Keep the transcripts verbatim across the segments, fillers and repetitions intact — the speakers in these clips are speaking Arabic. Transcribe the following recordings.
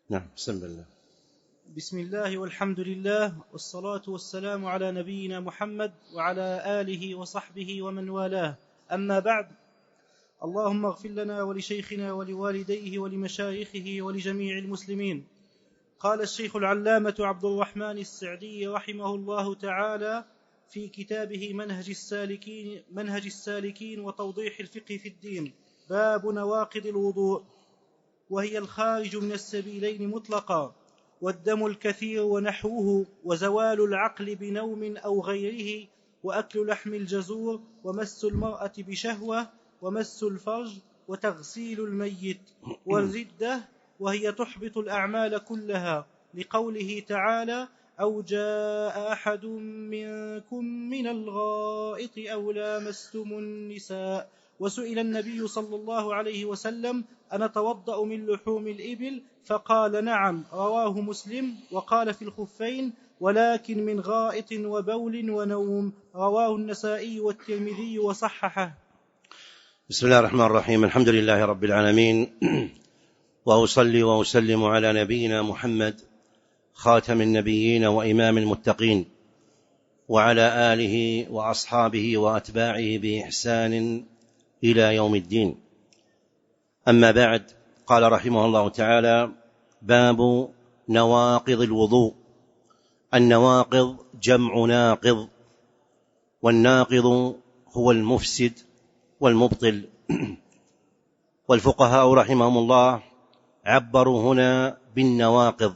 نعم. بسم الله. بسم الله والحمد لله والصلاة والسلام على نبينا محمد وعلى آله وصحبه ومن والاه. أما بعد، اللهم اغفر لنا ولشيخنا ولوالديه ولمشايخه ولجميع المسلمين. قال الشيخ العلامة عبد الرحمن السعدي رحمه الله تعالى في كتابه منهج السالكين, منهج السالكين وتوضيح الفقه في الدين: باب نواقض الوضوء، وهي الخارج من السبيلين مطلقا، والدم الكثير ونحوه، وزوال العقل بنوم أو غيره، وأكل لحم الجزور، ومس المرأة بشهوة، ومس الفرج، وتغسيل الميت، والردة وهي تحبط الأعمال كلها، لقوله تعالى: أو جاء أحد منكم من الغائط أو لامستم النساء. وسئل النبي صلى الله عليه وسلم: أنتوضأ من لحوم الإبل؟ فقال: نعم. رواه مسلم. وقال في الخفين: ولكن من غائط وبول ونوم. رواه النسائي والترمذي وصححه. بسم الله الرحمن الرحيم. الحمد لله رب العالمين، وأصلي وأسلم على نبينا محمد خاتم النبيين وإمام المتقين، وعلى آله وأصحابه وأتباعه بإحسان إلى يوم الدين. أما بعد، قال رحمه الله تعالى: باب نواقض الوضوء. النواقض جمع ناقض، والناقض هو المفسد والمبطل. والفقهاء رحمهم الله عبروا هنا بالنواقض،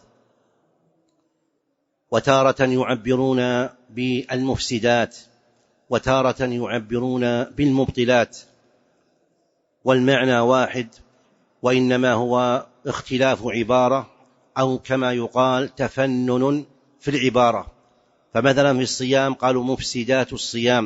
وتارة يعبرون بالمفسدات، وتارة يعبرون بالمبطلات، والمعنى واحد، وإنما هو اختلاف عبارة، أو كما يقال تفنن في العبارة. فمثلا في الصيام قالوا مفسدات الصيام،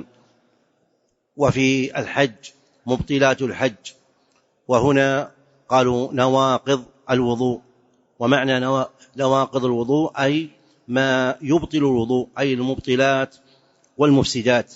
وفي الحج مبطلات الحج، وهنا قالوا نواقض الوضوء. ومعنى نواقض الوضوء أي ما يبطل الوضوء، أي المبطلات والمفسدات.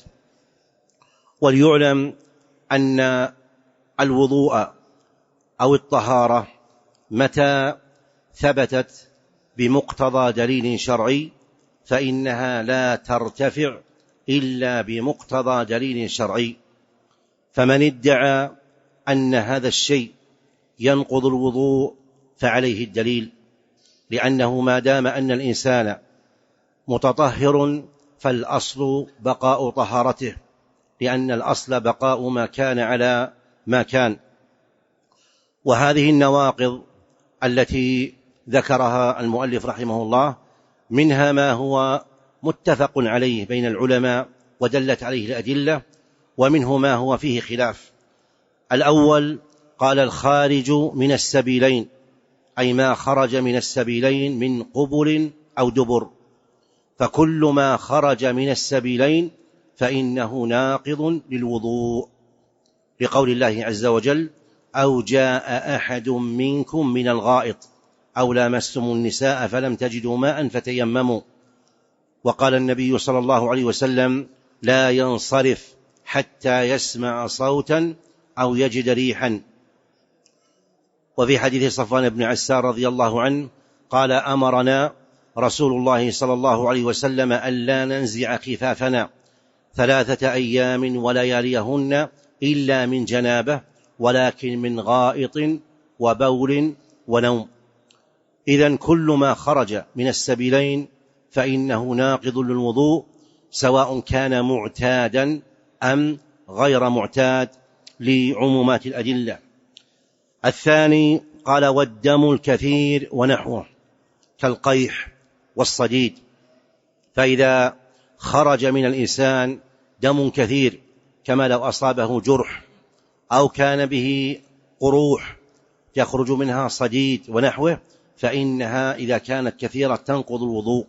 وليعلم أن الوضوء أو الطهارة متى ثبتت بمقتضى دليل شرعي فإنها لا ترتفع إلا بمقتضى دليل شرعي. فمن ادعى أن هذا الشيء ينقض الوضوء فعليه الدليل، لأنه ما دام أن الإنسان متطهر فالأصل بقاء طهارته، لأن الأصل بقاء ما كان على ما كان. وهذه النواقض التي ذكرها المؤلف رحمه الله منها ما هو متفق عليه بين العلماء ودلت عليه الأدلة، ومنه ما هو فيه خلاف. الأول قال: الخارج من السبيلين، أي ما خرج من السبيلين من قبل أو دبر. فكل ما خرج من السبيلين فإنه ناقض للوضوء، لقول الله عز وجل: أو جاء أحد منكم من الغائط أو لامستم النساء فلم تجدوا ماء فتيمموا. وقال النبي صلى الله عليه وسلم: لا ينصرف حتى يسمع صوتا أو يجد ريحا. وفي حديث صفوان بن عسار رضي الله عنه قال: أمرنا رسول الله صلى الله عليه وسلم ألا ننزع خفافنا ثلاثة أيام ولياليهن إلا من جنابه، ولكن من غائط وبول ونوم. إذن كل ما خرج من السبيلين فإنه ناقض للوضوء، سواء كان معتادا أم غير معتاد، لعمومات الأدلة. الثاني قال: والدم الكثير ونحوه، كالقيح والصديد. فإذا خرج من الإنسان دم كثير، كما لو أصابه جرح أو كان به قروح يخرج منها صديد ونحوه، فإنها إذا كانت كثيرة تنقض الوضوء.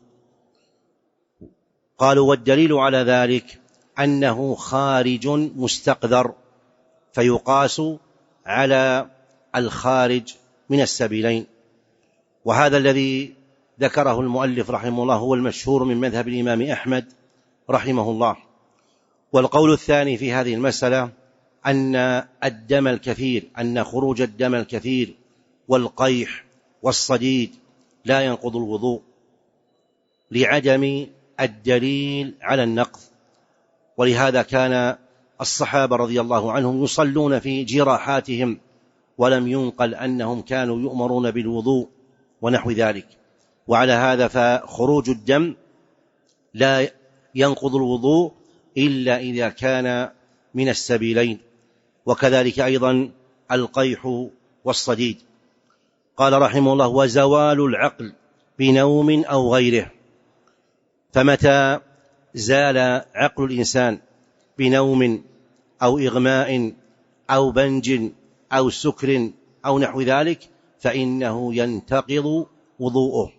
قالوا: والدليل على ذلك أنه خارج مستقذر، فيقاس على الخارج من السبيلين. وهذا الذي ذكره المؤلف رحمه الله هو المشهور من مذهب الإمام أحمد رحمه الله. والقول الثاني في هذه المسألة أن الدم الكثير، أن خروج الدم الكثير والقيح والصديد لا ينقض الوضوء لعدم الدليل على النقض. ولهذا كان الصحابة رضي الله عنهم يصلون في جراحاتهم، ولم ينقل أنهم كانوا يؤمرون بالوضوء ونحو ذلك. وعلى هذا فخروج الدم لا ينقض الوضوء إلا إذا كان من السبيلين، وكذلك أيضا القيح والصديد. قال رحمه الله: وزوال العقل بنوم أو غيره. فمتى زال عقل الإنسان بنوم أو إغماء أو بنج أو سكر أو نحو ذلك فإنه ينتقض وضوءه.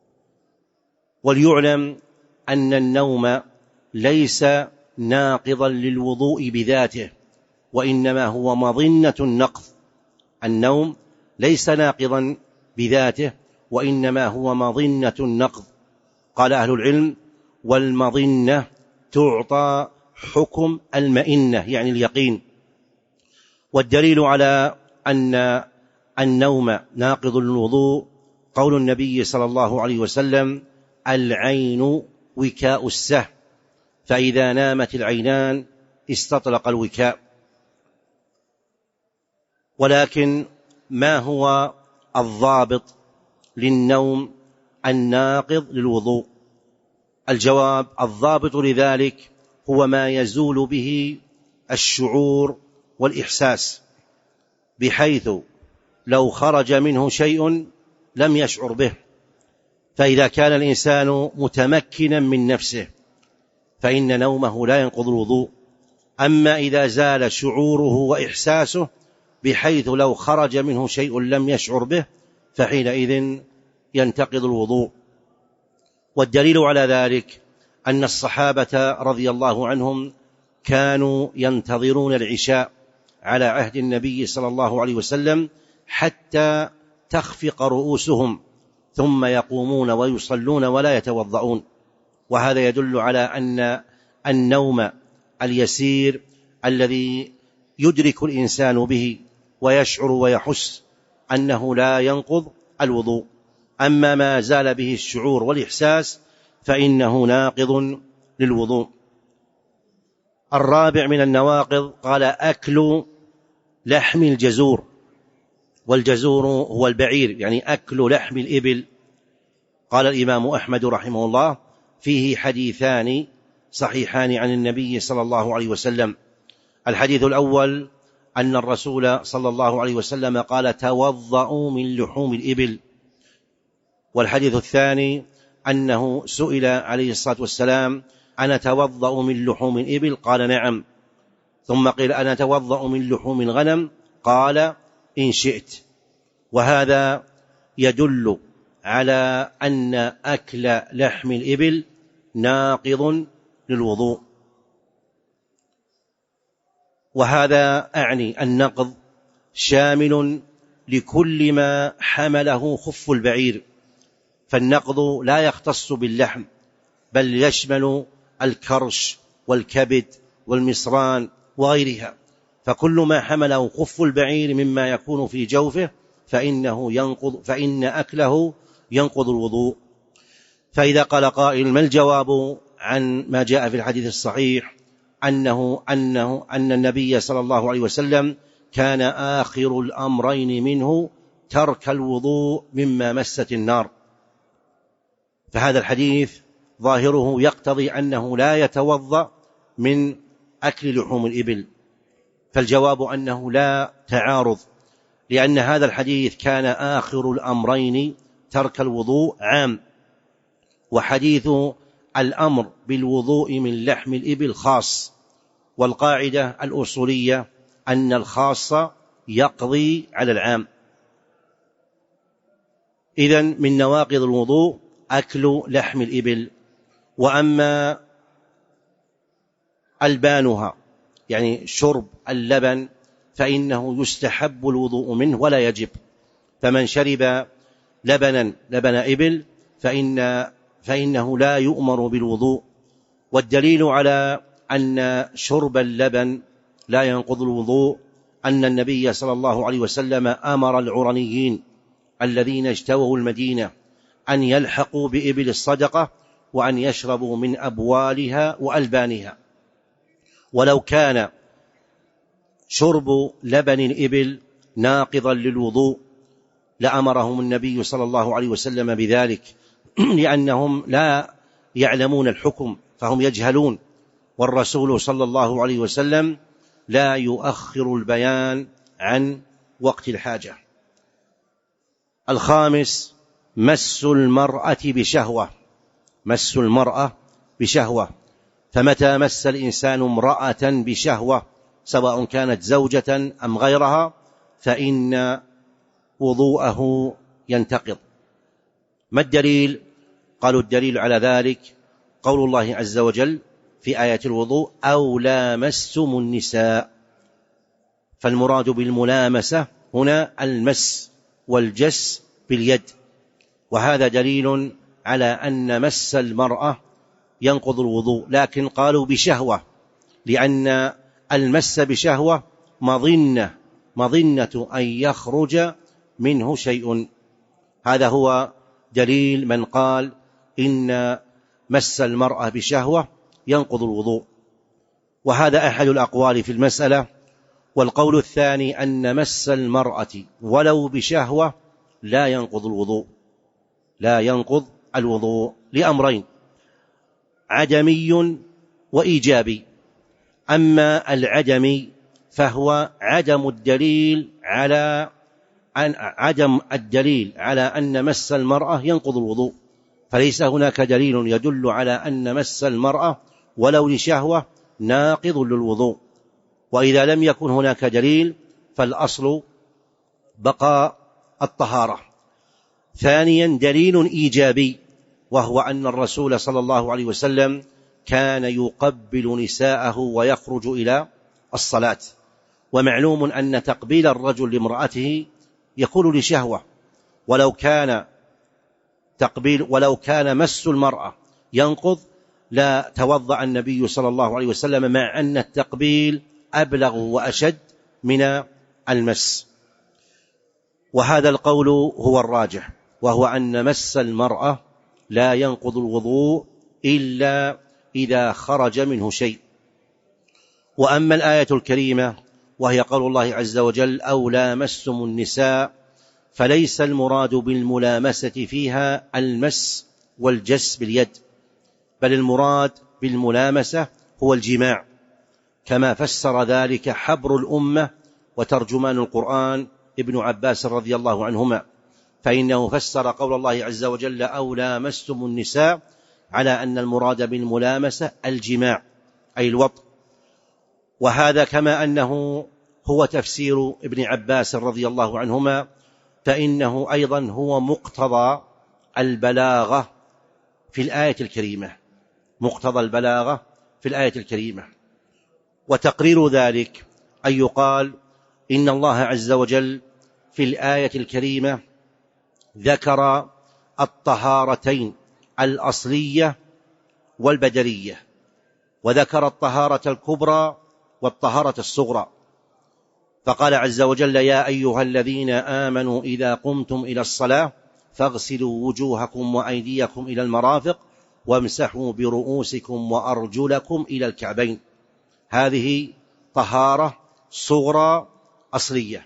وليعلم أن النوم ليس ناقضا للوضوء بذاته، وإنما هو مظنة النقض. النوم ليس ناقضا بذاته، وإنما هو مظنة النقض. قال أهل العلم: والمظنة تعطى حكم المئنة، يعني اليقين. والدليل على أن النوم ناقض للوضوء قول النبي صلى الله عليه وسلم: العين وكاء السهم، فإذا نامت العينان استطلق الوكاء. ولكن ما هو الضابط للنوم الناقض للوضوء؟ الجواب: الضابط لذلك هو ما يزول به الشعور والإحساس، بحيث لو خرج منه شيء لم يشعر به. فإذا كان الإنسان متمكنا من نفسه فإن نومه لا ينقض الوضوء. أما إذا زال شعوره وإحساسه بحيث لو خرج منه شيء لم يشعر به فحينئذ ينتقض الوضوء. والدليل على ذلك أن الصحابة رضي الله عنهم كانوا ينتظرون العشاء على عهد النبي صلى الله عليه وسلم حتى تخفق رؤوسهم، ثم يقومون ويصلون ولا يتوضؤون. وهذا يدل على أن النوم اليسير الذي يدرك الإنسان به ويشعر ويحس أنه لا ينقض الوضوء. أما ما زال به الشعور والإحساس فإنه ناقض للوضوء. الرابع من النواقض قال: أكل لحم الجزور. والجزور هو البعير، يعني أكل لحم الإبل. قال الإمام أحمد رحمه الله: فيه حديثان صحيحان عن النبي صلى الله عليه وسلم. الحديث الأول أن الرسول صلى الله عليه وسلم قال: توضؤوا من لحوم الإبل. والحديث الثاني أنه سئل عليه الصلاة والسلام: أنا توضأ من لحوم الإبل؟ قال: نعم. ثم قيل: أنا توضأ من لحوم الغنم؟ قال: إن شئت. وهذا يدل على أن أكل لحم الإبل ناقض للوضوء. وهذا أعني النقض شامل لكل ما حمله خف البعير، فالنقض لا يختص باللحم بل يشمل الكرش والكبد والمصران وغيرها. فكل ما حمله خف البعير مما يكون في جوفه فإنه ينقض، فإن أكله ينقض الوضوء. فإذا قال قائل: ما الجواب عن ما جاء في الحديث الصحيح أنه, أنه أن النبي صلى الله عليه وسلم كان آخر الأمرين منه ترك الوضوء مما مست النار؟ فهذا الحديث ظاهره يقتضي أنه لا يتوضأ من أكل لحوم الإبل. فالجواب أنه لا تعارض، لأن هذا الحديث كان آخر الأمرين ترك الوضوء عام، وحديث الأمر بالوضوء من لحم الإبل خاص. والقاعدة الأصولية أن الخاص يقضي على العام. إذن من نواقض الوضوء أكل لحم الإبل. وأما ألبانها يعني شرب اللبن فإنه يستحب الوضوء منه ولا يجب. فمن شرب لبنا لبن إبل فإن فإنه لا يؤمر بالوضوء. والدليل على أن شرب اللبن لا ينقض الوضوء أن النبي صلى الله عليه وسلم أمر العرنيين الذين اجتووا المدينة أن يلحقوا بإبل الصدقة وأن يشربوا من أبوالها وألبانها. ولو كان شرب لبن الإبل ناقضا للوضوء لأمرهم النبي صلى الله عليه وسلم بذلك، لأنهم لا يعلمون الحكم فهم يجهلون، والرسول صلى الله عليه وسلم لا يؤخر البيان عن وقت الحاجة. الخامس مس المرأة بشهوة، مس المرأة بشهوة، فمتى مس الإنسان امرأة بشهوة سواء كانت زوجة أم غيرها فإن وضوءه ينتقض. ما الدليل؟ قالوا الدليل على ذلك قول الله عز وجل في آية الوضوء أو لامستم النساء، فالمراد بالملامسة هنا المس والجس باليد، وهذا دليل على أن مس المرأة ينقض الوضوء، لكن قالوا بشهوة لأن المس بشهوة مظنة مظنة أن يخرج منه شيء. هذا هو دليل من قال إن مس المرأة بشهوة ينقض الوضوء، وهذا أحد الأقوال في المسألة. والقول الثاني أن مس المرأة ولو بشهوة لا ينقض الوضوء، لا ينقض الوضوء لأمرين: عدمي وإيجابي. أما العدمي فهو عدم الدليل على أن عدم الدليل على أن مس المرأة ينقض الوضوء، فليس هناك دليل يدل على أن مس المرأة ولو لشهوة ناقض للوضوء. وإذا لم يكن هناك دليل فالأصل بقاء الطهارة. ثانيا دليل إيجابي، وهو أن الرسول صلى الله عليه وسلم كان يقبل نساءه ويخرج إلى الصلاة، ومعلوم أن تقبيل الرجل لامرأته يكون لشهوة، ولو كان تقبيل ولو كان مس المرأة ينقض لا توضأ النبي صلى الله عليه وسلم، مع أن التقبيل أبلغ وأشد من المس. وهذا القول هو الراجح، وهو أن مس المرأة لا ينقض الوضوء إلا إذا خرج منه شيء. وأما الآية الكريمة وهي قول الله عز وجل أو لامستم النساء، فليس المراد بالملامسة فيها المس والجس باليد، بل المراد بالملامسة هو الجماع، كما فسر ذلك حبر الأمة وترجمان القرآن ابن عباس رضي الله عنهما، فإنه فسر قول الله عز وجل أو لامستم النساء على أن المراد بالملامسة الجماع أي الوطء. وهذا كما أنه هو تفسير ابن عباس رضي الله عنهما، فإنه أيضا هو مقتضى البلاغة في الآية الكريمة، مقتضى البلاغة في الآية الكريمة. وتقرير ذلك أن يقال إن الله عز وجل في الآية الكريمة ذكر الطهارتين الأصلية والبدنية، وذكر الطهارة الكبرى والطهارة الصغرى، فقال عز وجل يا أيها الذين آمنوا إذا قمتم إلى الصلاة فاغسلوا وجوهكم وأيديكم إلى المرافق وامسحوا برؤوسكم وأرجلكم إلى الكعبين. هذه طهارة صغرى أصلية.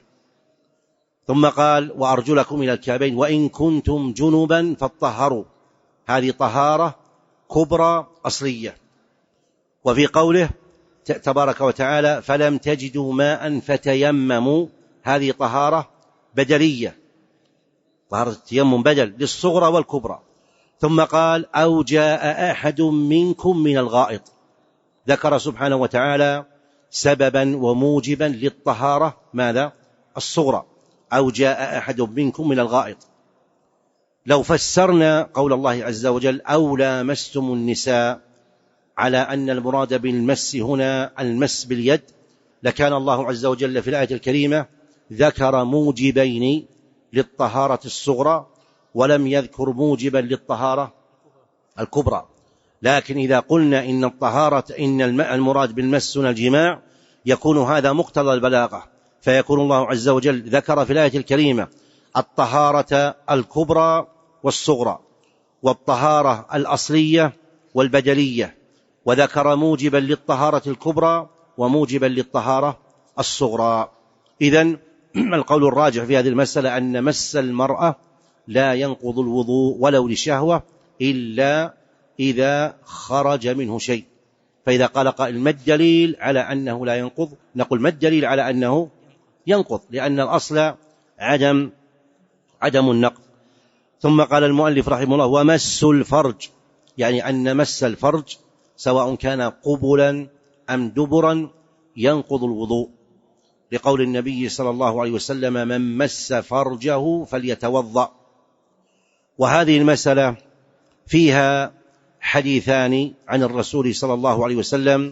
ثم قال وأرجلكم إلى الكعبين وإن كنتم جنبا فاطهروا، هذه طهارة كبرى أصلية. وفي قوله تبارك وتعالى فلم تجدوا ماء فتيمموا، هذه طهارة بدلية، طهارة التيمم بدل للصغرى والكبرى. ثم قال أو جاء أحد منكم من الغائط، ذكر سبحانه وتعالى سببا وموجبا للطهارة ماذا؟ الصغرى، أو جاء أحد منكم من الغائط. لو فسرنا قول الله عز وجل أو لامستم النساء على أن المراد بالمس هنا المس باليد، لكان الله عز وجل في الآية الكريمة ذكر موجبين للطهارة الصغرى ولم يذكر موجبا للطهارة الكبرى. لكن إذا قلنا إن الطهارة إن المراد بالمس هنا الجماع، يكون هذا مقتضى البلاغة، فيكون الله عز وجل ذكر في الآية الكريمة الطهارة الكبرى والصغرى، والطهارة الأصلية والبدلية، وذكر موجبا للطهارة الكبرى وموجبا للطهارة الصغرى. إذن القول الراجح في هذه المسألة أن مس المرأة لا ينقض الوضوء ولو لشهوة إلا إذا خرج منه شيء. فإذا قال قائل ما الدليل على أنه لا ينقض؟ نقول ما الدليل على أنه ينقض؟ لأن الأصل عدم عدم النقض. ثم قال المؤلف رحمه الله ومس الفرج، يعني أن مس الفرج سواء كان قبلا أم دبرا ينقض الوضوء، لقول النبي صلى الله عليه وسلم من مس فرجه فليتوضأ. وهذه المسألة فيها حديثان عن الرسول صلى الله عليه وسلم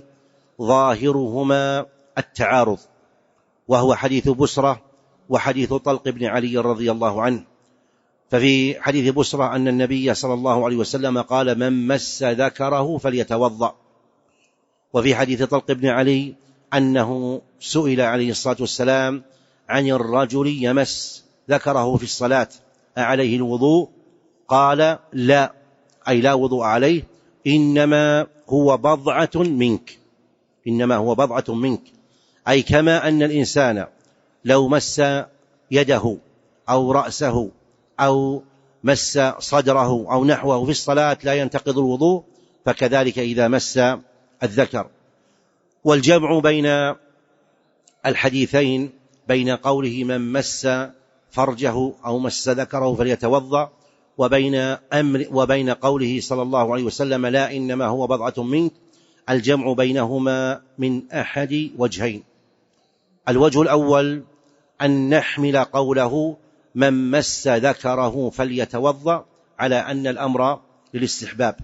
ظاهرهما التعارض، وهو حديث بسرة وحديث طلق بن علي رضي الله عنه. ففي حديث بسرة أن النبي صلى الله عليه وسلم قال من مس ذكره فليتوضأ، وفي حديث طلق بن علي أنه سئل عليه الصلاة والسلام عن الرجل يمس ذكره في الصلاة أعليه الوضوء؟ قال لا، أي لا وضوء عليه، إنما هو بضعة منك، إنما هو بضعة منك، أي كما أن الإنسان لو مس يده أو رأسه أو مس صدره أو نحوه في الصلاة لا ينتقض الوضوء، فكذلك إذا مس الذكر. والجمع بين الحديثين بين قوله من مس فرجه أو مس ذكره فليتوضأ وبين أمر وبين قوله صلى الله عليه وسلم لا إنما هو بضعة منك، الجمع بينهما من أحد وجهين. الوجه الأول أن نحمل قوله من مس ذكره فليتوضأ على أن الأمر للاستحباب،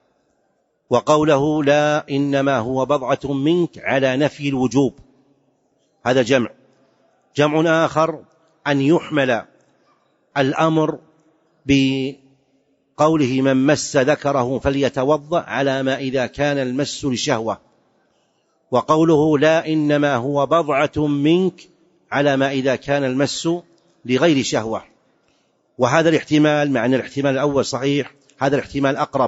وقوله لا إنما هو بضعة منك على نفي الوجوب، هذا جمع. جمع آخر أن يحمل الأمر بقوله من مس ذكره فليتوضأ على ما إذا كان المس لشهوة، وقوله لا إنما هو بضعة منك على ما إذا كان المس لغير شهوة. وهذا الاحتمال مع أن الاحتمال الأول صحيح، هذا الاحتمال أقرب،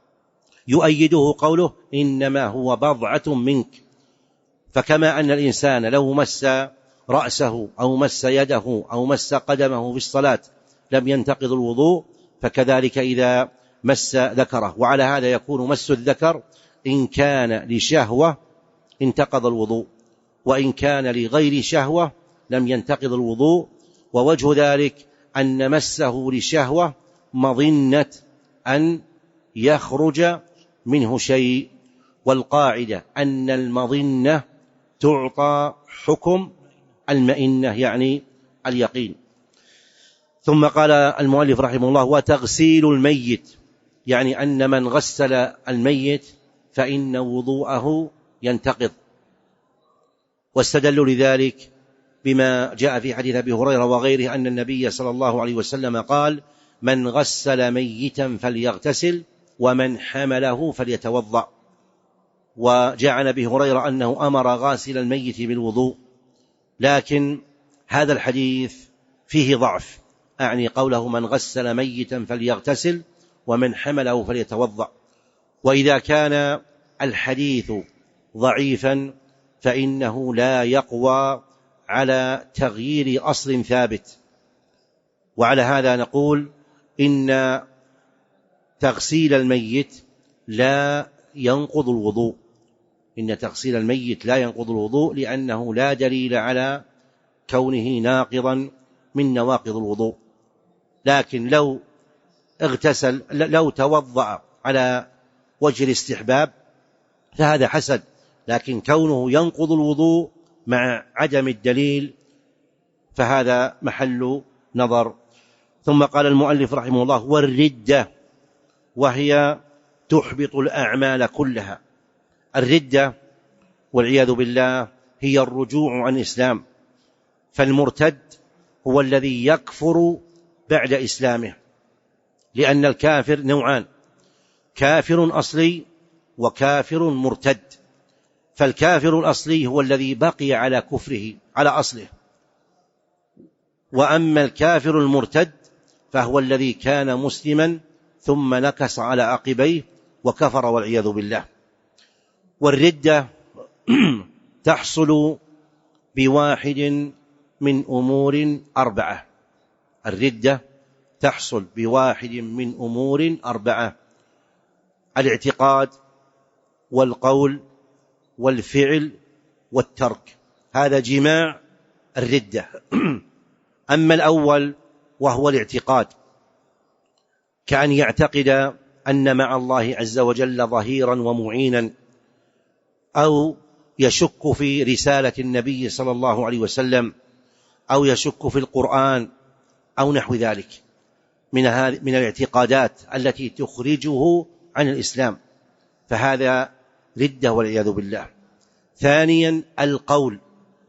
يؤيده قوله إنما هو بضعة منك. فكما أن الإنسان لو مس رأسه أو مس يده أو مس قدمه في الصلاة لم ينتقض الوضوء، فكذلك إذا مس ذكره. وعلى هذا يكون مس الذكر إن كان لشهوة انتقض الوضوء، وإن كان لغير شهوة لم ينتقض الوضوء. ووجه ذلك أن مسه لشهوة مظنة أن يخرج منه شيء، والقاعدة أن المظنة تعطى حكم المئنة يعني اليقين. ثم قال المؤلف رحمه الله وتغسيل الميت، يعني أن من غسل الميت فإن وضوءه ينتقض، واستدلوا لذلك بما جاء في حديث أبي هريرة وغيره أن النبي صلى الله عليه وسلم قال من غسل ميتا فليغتسل ومن حمله فليتوضأ. وجاء عن أبي هريرة أنه أمر غاسل الميت بالوضوء، لكن هذا الحديث فيه ضعف، أعني قوله من غسل ميتا فليغتسل ومن حمله فليتوضأ. وإذا كان الحديث ضعيفا فإنه لا يقوى على تغيير أصل ثابت. وعلى هذا نقول إن تغسيل الميت لا ينقض الوضوء، إن تغسيل الميت لا ينقض الوضوء لأنه لا دليل على كونه ناقضا من نواقض الوضوء. لكن لو اغتسل لو توضأ على وجه الاستحباب فهذا حسن، لكن كونه ينقض الوضوء مع عدم الدليل فهذا محل نظر. ثم قال المؤلف رحمه الله والردة، وهي تحبط الأعمال كلها. الردة والعياذ بالله هي الرجوع عن الإسلام، فالمرتد هو الذي يكفر بعد إسلامه، لأن الكافر نوعان، كافر أصلي وكافر مرتد. فالكافر الأصلي هو الذي بقي على كفره على أصله، وأما الكافر المرتد فهو الذي كان مسلما ثم نكص على عقبيه وكفر والعياذ بالله. والردة تحصل بواحد من أمور أربعة. الردة تحصل بواحد من أمور أربعة: الاعتقاد والقول والفعل والترك، هذا جماع الردة. أما الأول وهو الاعتقاد، كأن يعتقد أن مع الله عز وجل ظهيرا ومعينا، أو يشك في رسالة النبي صلى الله عليه وسلم، أو يشك في القرآن أو نحو ذلك من من الاعتقادات التي تخرجه عن الإسلام، فهذا ردة والعياذ بالله. ثانيا القول،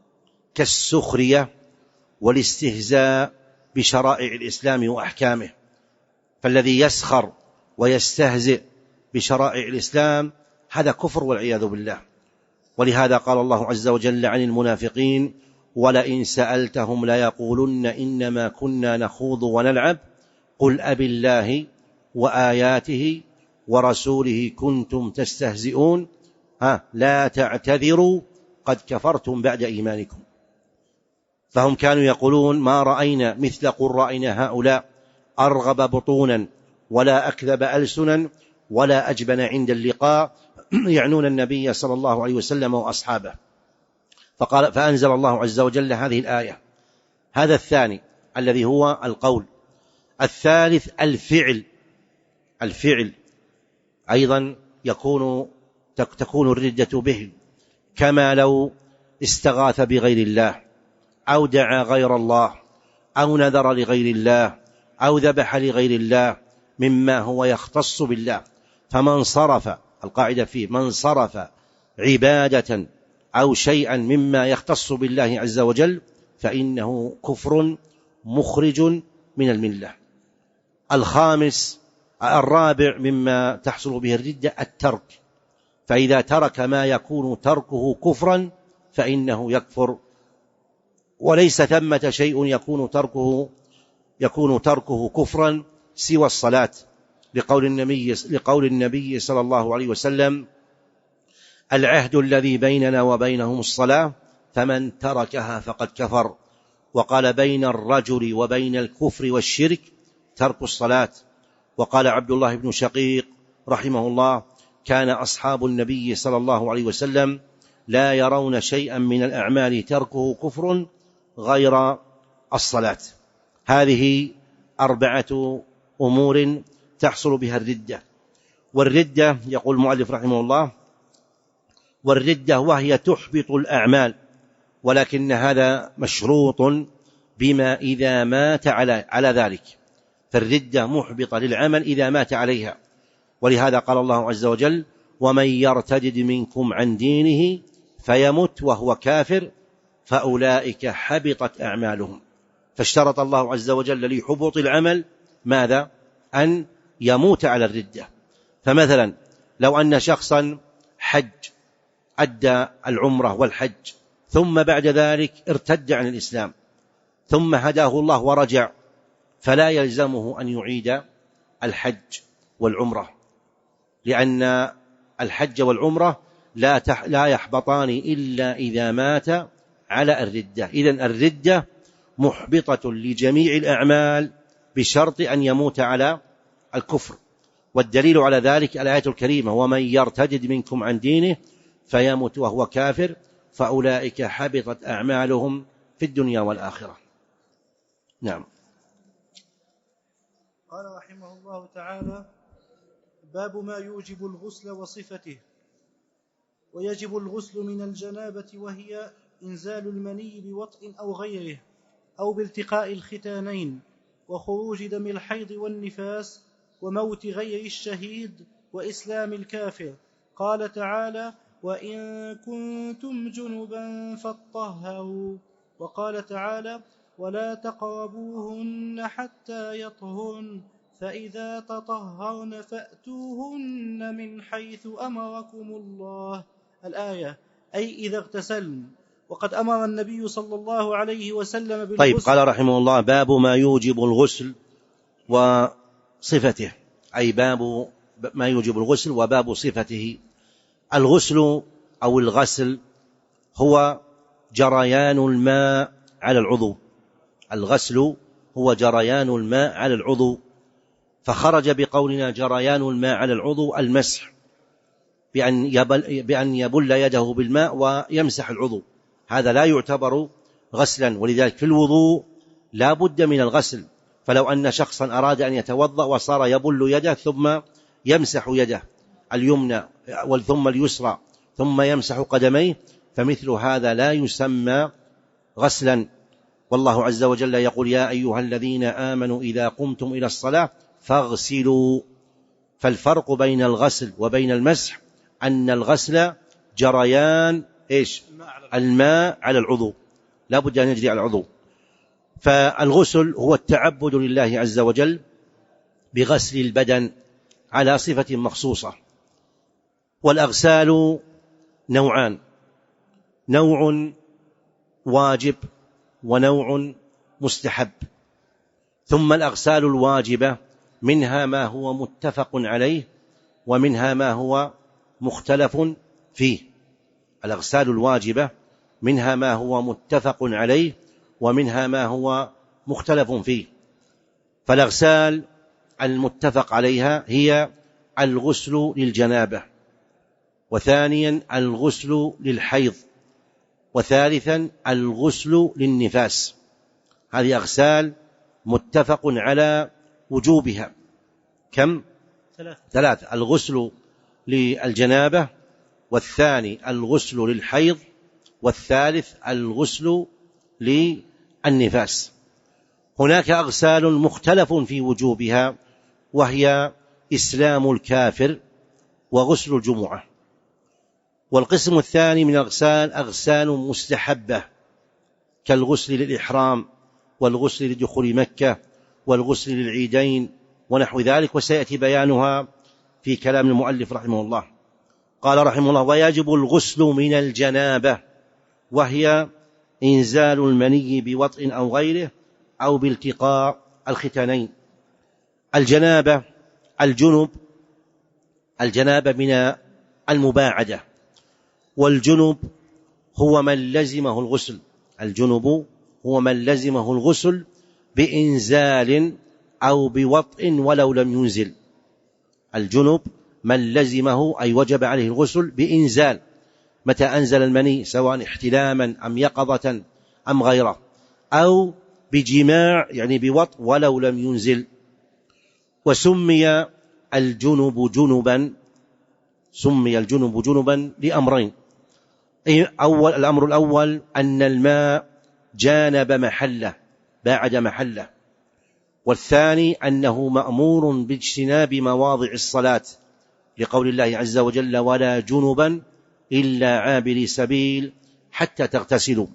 كالسخرية والاستهزاء بشرائع الإسلام وأحكامه، فالذي يسخر ويستهزئ بشرائع الإسلام هذا كفر والعياذ بالله. ولهذا قال الله عز وجل عن المنافقين: ولئن سألتهم ليقولن إنما كنا نخوض ونلعب قل أب الله وآياته ورسوله كنتم تستهزئون ها لا تعتذروا قد كفرتم بعد إيمانكم. فهم كانوا يقولون: ما رأينا مثل قرائنا هؤلاء أرغب بطونا ولا أكذب ألسنا ولا أجبن عند اللقاء، يعنون النبي صلى الله عليه وسلم وأصحابه. فقال فأنزل الله عز وجل هذه الآية. هذا الثاني الذي هو القول. الثالث الفعل. الفعل أيضا يكون تكون الردة به، كما لو استغاث بغير الله، أو دعا غير الله، أو نذر لغير الله، أو ذبح لغير الله مما هو يختص بالله. فمن صرف، القاعدة فيه، من صرف عبادة أو شيئا مما يختص بالله عز وجل فإنه كفر مخرج من الملة. الخامس الرابع مما تحصل به الردة الترك، فإذا ترك ما يكون تركه كفرا فإنه يكفر، وليس ثمة شيء يكون تركه يكون تركه كفرا سوى الصلاة، لقول النبي لقول النبي صلى الله عليه وسلم: العهد الذي بيننا وبينهم الصلاة فمن تركها فقد كفر. وقال: بين الرجل وبين الكفر والشرك ترك الصلاة. وقال عبد الله بن شقيق رحمه الله: كان أصحاب النبي صلى الله عليه وسلم لا يرون شيئا من الأعمال تركه كفر غير الصلاة. هذه أربعة أمور تحصل بها الردة. والردة يقول المؤلف رحمه الله: والردة وهي تحبط الأعمال، ولكن هذا مشروط بما إذا مات على, على ذلك، فالردة محبطة للعمل إذا مات عليها. ولهذا قال الله عز وجل: ومن يرتد منكم عن دينه فيمت وهو كافر فأولئك حبطت أعمالهم. فاشترط الله عز وجل لحبوط العمل ماذا؟ أن يموت على الردة. فمثلا لو أن شخصا حج، أدى العمرة والحج، ثم بعد ذلك ارتد عن الإسلام، ثم هداه الله ورجع، فلا يلزمه أن يعيد الحج والعمرة، لأن الحج والعمرة لا لا يحبطان إلا إذا مات على الردة. إذن الردة محبطة لجميع الأعمال بشرط أن يموت على الكفر. والدليل على ذلك الآية الكريمة: ومن يرتد منكم عن دينه فيمت وهو كافر فأولئك حبطت أعمالهم في الدنيا والآخرة. نعم. قال رحمه الله تعالى: باب ما يوجب الغسل وصفته. ويجب الغسل من الجنابة، وهي إنزال المني بوطء أو غيره، أو بالتقاء الختانين، وخروج دم الحيض والنفاس، وموت غير الشهيد، وإسلام الكافر. قال تعالى: وإن كنتم جنبا فاطهروا. وقال تعالى: ولا تقربوهن حتى يطهرن، فإذا تطهرن فأتوهن من حيث أمركم الله. الآية، أي إذا اغتسلن. وقد أمر النبي صلى الله عليه وسلم بالغسل. طيب، قال رحمه الله: باب ما يوجب الغسل وصفته، أي باب ما يوجب الغسل وباب صفته. الغسل أو الغسل هو جريان الماء على العضو. الغسل هو جريان الماء على العضو، فخرج بقولنا جريان الماء على العضو المسح بأن يبل, بأن يبل يده بالماء ويمسح العضو، هذا لا يعتبر غسلا. ولذلك في الوضوء لا بد من الغسل، فلو أن شخصا أراد أن يتوضأ وصار يبل يده ثم يمسح يده اليمنى ثم اليسرى ثم يمسح قدميه، فمثل هذا لا يسمى غسلا. والله عز وجل يقول: يا أيها الذين آمنوا إذا قمتم إلى الصلاة فاغسلوا. فالفرق بين الغسل وبين المسح أن الغسل جريان إيش؟ الماء على العضو، لا بد أن يجري على العضو. فالغسل هو التعبد لله عز وجل بغسل البدن على صفة مخصوصة. والأغسال نوعان: نوع واجب ونوع مستحب. ثم الأغسال الواجبة منها ما هو متفق عليه ومنها ما هو مختلف فيه. الأغسال الواجبة منها ما هو متفق عليه ومنها ما هو مختلف فيه. فالأغسال المتفق عليها هي الغسل للجنابة، وثانيا الغسل للحيض، وثالثا الغسل للنفاس. هذه أغسال متفق على وجوبها. كم؟ ثلاثة. ثلاث: الغسل للجنابة، والثاني الغسل للحيض، والثالث الغسل للنفاس. هناك أغسال مختلف في وجوبها، وهي إسلام الكافر وغسل الجمعة. والقسم الثاني من الأغسال أغسال مستحبة كالغسل للإحرام والغسل لدخول مكة والغسل للعيدين ونحو ذلك، وسيأتي بيانها في كلام المؤلف رحمه الله. قال رحمه الله: ويجب الغسل من الجنابة، وهي إنزال المني بوطء أو غيره أو بالتقاء الختانين. الجنابة الجنب الجنابة من المباعدة، والجنب هو من لزمه الغسل. الجنب هو من لزمه الغسل بإنزال أو بوطء ولو لم ينزل. الجنب من لزمه أي وجب عليه الغسل بإنزال، متى أنزل المني سواء احتلاما أم يقظة أم غيره، أو بجماع يعني بوطء ولو لم ينزل. وسمي الجنب جنبا سمي الجنب جنبا لأمرين: أول الأمر الأول أن الماء جانب محله باعد محله، والثاني أنه مأمور باجتناب مواضع الصلاة لقول الله عز وجل: ولا جنبا إلا عابري سبيل حتى تغتسلوا.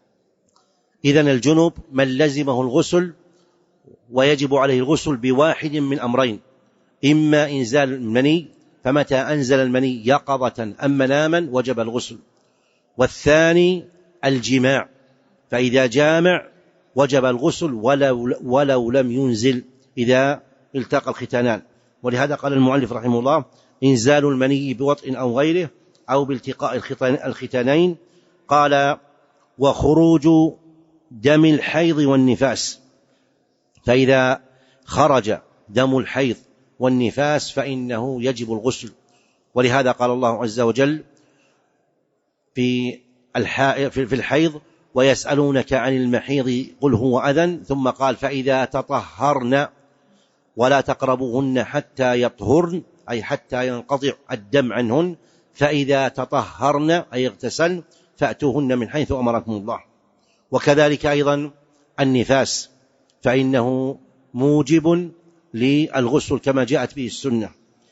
إذن الجنب من لزمه الغسل ويجب عليه الغسل بواحد من أمرين: إما إنزال المني، فمتى أنزل المني يقظة أم مناما وجب الغسل، والثاني الجماع، فإذا جامع وجب الغسل ولو, ولو لم ينزل إذا التقى الختانان. ولهذا قال المؤلف رحمه الله: إنزال المني بوطء أو غيره أو بالتقاء الختانين. قال: وخروج دم الحيض والنفاس، فإذا خرج دم الحيض والنفاس فإنه يجب الغسل. ولهذا قال الله عز وجل في في الحيض: ويسألونك عن المحيض قل هو أذى، ثم قال: فإذا تطهرن ولا تقربوهن حتى يطهرن، أي حتى ينقطع الدم عنهن، فإذا تطهرن أي اغتسلن فأتوهن من حيث أمركم الله. وكذلك أيضا النفاس، فإنه موجب للغسل كما جاءت به السنة.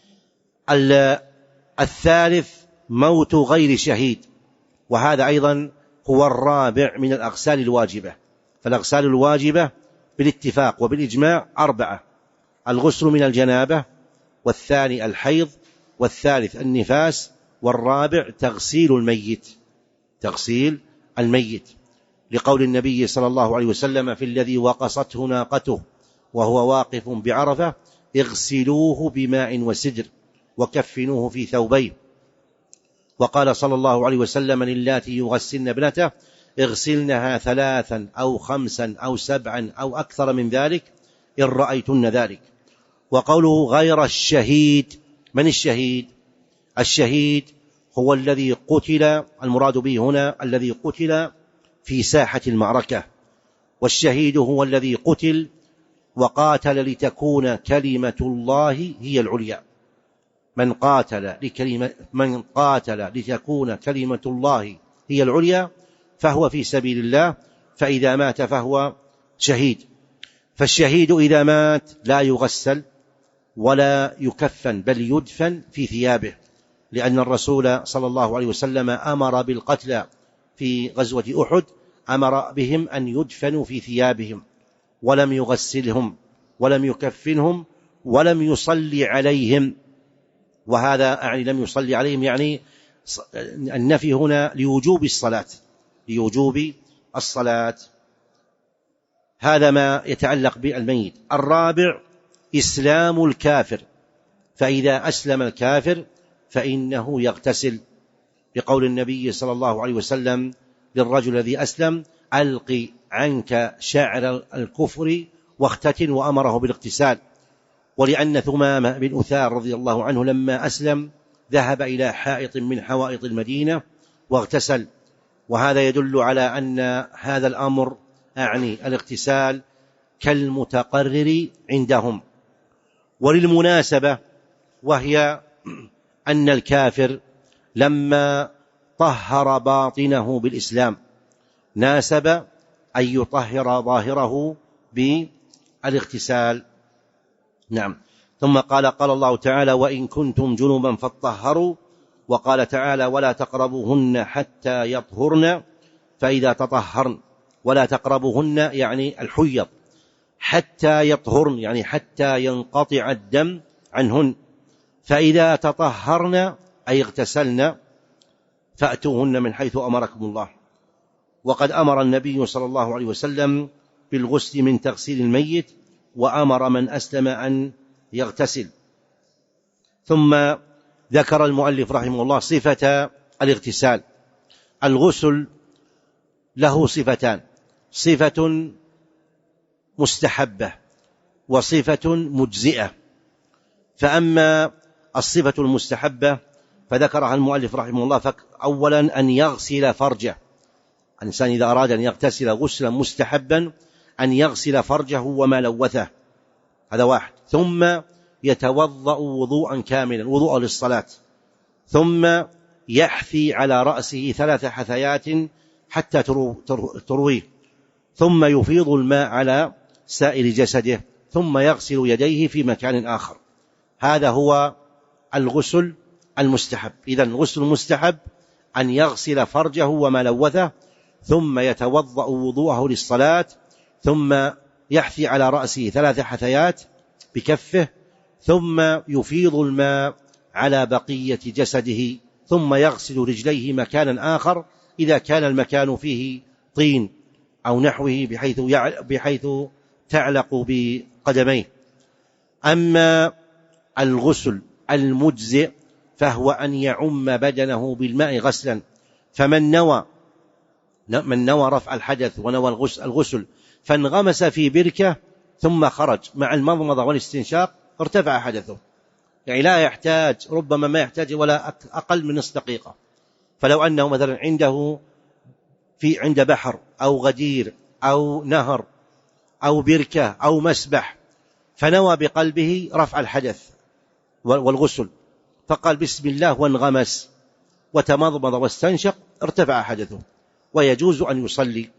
الثالث موت غير شهيد، وهذا أيضا هو الرابع من الأغسال الواجبة. فالأغسال الواجبة بالاتفاق وبالإجماع أربعة: الغسل من الجنابة، والثاني الحيض، والثالث النفاس، والرابع تغسيل الميت تغسيل الميت لقول النبي صلى الله عليه وسلم في الذي وقصته ناقته وهو واقف بعرفة: اغسلوه بماء وسدر وكفنوه في ثوبين. وقال صلى الله عليه وسلم للاتي يغسلن ابنته اغسلنها ثلاثا أو خمسا أو سبعا أو أكثر من ذلك إن رأيتن ذلك. وقوله غير الشهيد، من الشهيد؟ الشهيد هو الذي قتل، المراد به هنا الذي قتل في ساحة المعركة، والشهيد هو الذي قتل وقاتل لتكون كلمة الله هي العليا. من قاتل لكلمة من قاتل لتكون كلمة الله هي العليا فهو في سبيل الله، فإذا مات فهو شهيد. فالشهيد إذا مات لا يغسل ولا يكفن بل يدفن في ثيابه، لأن الرسول صلى الله عليه وسلم أمر بالقتلى في غزوة أحد، أمر بهم أن يدفنوا في ثيابهم ولم يغسلهم ولم يكفنهم ولم يصلي عليهم. وهذا أعني لم يصلي عليهم يعني النفي هنا لوجوب الصلاة، لوجوب الصلاة. هذا ما يتعلق بالميت. الرابع إسلام الكافر، فإذا أسلم الكافر فإنه يغتسل، بقول النبي صلى الله عليه وسلم للرجل الذي أسلم ألق عنك شعر الكفر واختتن، وأمره بالاغتسال. ولأن ثمامة بن أثار رضي الله عنه لما أسلم ذهب إلى حائط من حوائط المدينة واغتسل، وهذا يدل على أن هذا الأمر أعني الاغتسال كالمتقرر عندهم. وللمناسبة وهي أن الكافر لما طهر باطنه بالإسلام ناسب أن يطهر ظاهره بالاغتسال. نعم. ثم قال قال الله تعالى وإن كنتم جنبا فاطهروا، وقال تعالى ولا تقربوهن حتى يطهرن، فإذا تطهرن ولا تقربوهن يعني الحيض، حتى يطهرن يعني حتى ينقطع الدم عنهن، فإذا تطهرن أي اغتسلن فأتوهن من حيث أمركم الله. وقد أمر النبي صلى الله عليه وسلم بالغسل من تغسيل الميت، وأمر من أسلم أن يغتسل. ثم ذكر المؤلف رحمه الله صفة الاغتسال. الغسل له صفتان، صفة مستحبة وصفة مجزئة. فأما الصفة المستحبة فذكرها المؤلف رحمه الله، أولا أن يغسل فرجه، الإنسان إذا أراد أن يغتسل غسلا مستحبا أن يغسل فرجه وما لوثه، هذا واحد. ثم يتوضأ وضوءا كاملا، وضوء للصلاة، ثم يحثي على رأسه ثلاث حثيات حتى ترويه، ثم يفيض الماء على سائر جسده، ثم يغسل يديه في مكان آخر. هذا هو الغسل المستحب. إذن غسل المستحب أن يغسل فرجه وما لوثه، ثم يتوضأ وضوءه للصلاة، ثم يحثي على رأسه ثلاث حثيات بكفه، ثم يفيض الماء على بقية جسده، ثم يغسل رجليه مكانا آخر إذا كان المكان فيه طين أو نحوه بحيث, بحيث تعلق بقدميه. أما الغسل المجزئ فهو أن يعم بدنه بالماء غسلا، فمن نوى من نوى رفع الحدث ونوى الغسل فانغمس في بركة ثم خرج مع المضمضة والاستنشاق ارتفع حدثه، يعني لا يحتاج، ربما ما يحتاج ولا أقل من نصف دقيقة. فلو أنه مثلا عنده في عند بحر أو غدير أو نهر أو بركة أو مسبح فنوى بقلبه رفع الحدث والغسل، فقال بسم الله وانغمس وتمضمض واستنشق ارتفع حدثه ويجوز أن يصلي.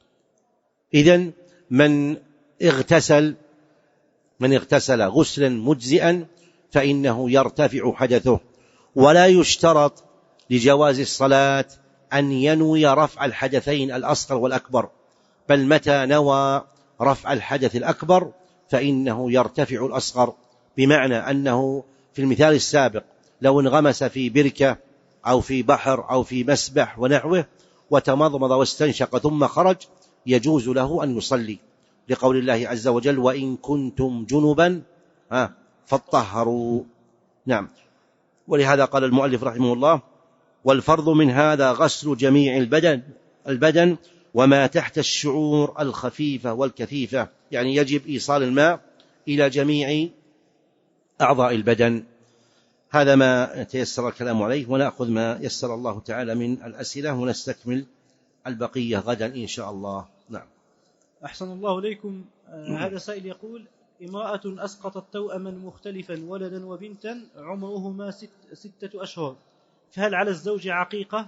إذن من اغتسل من اغتسل غسلا مجزئا فإنه يرتفع حدثه، ولا يشترط لجواز الصلاة أن ينوي رفع الحدثين الأصغر والأكبر، بل متى نوى رفع الحدث الأكبر فإنه يرتفع الأصغر، بمعنى أنه في المثال السابق لو انغمس في بركة أو في بحر أو في مسبح ونحوه وتمضمض واستنشق ثم خرج يجوز له أن يصلي، لقول الله عز وجل وإن كنتم جنبا فاطهروا. نعم. ولهذا قال المؤلف رحمه الله: والفرض من هذا غسل جميع البدن البدن وما تحت الشعور الخفيفة والكثيفة، يعني يجب إيصال الماء إلى جميع أعضاء البدن. هذا ما تيسر الكلام عليه، ونأخذ ما يسر الله تعالى من الأسئلة ونستكمل البقية غدا إن شاء الله. نعم. أحسن الله إليكم. آه هذا سائل يقول: امرأة أسقطت توأما مختلفا ولدا وبنتا عمرهما ست ستة أشهر، فهل على الزوج عقيقة؟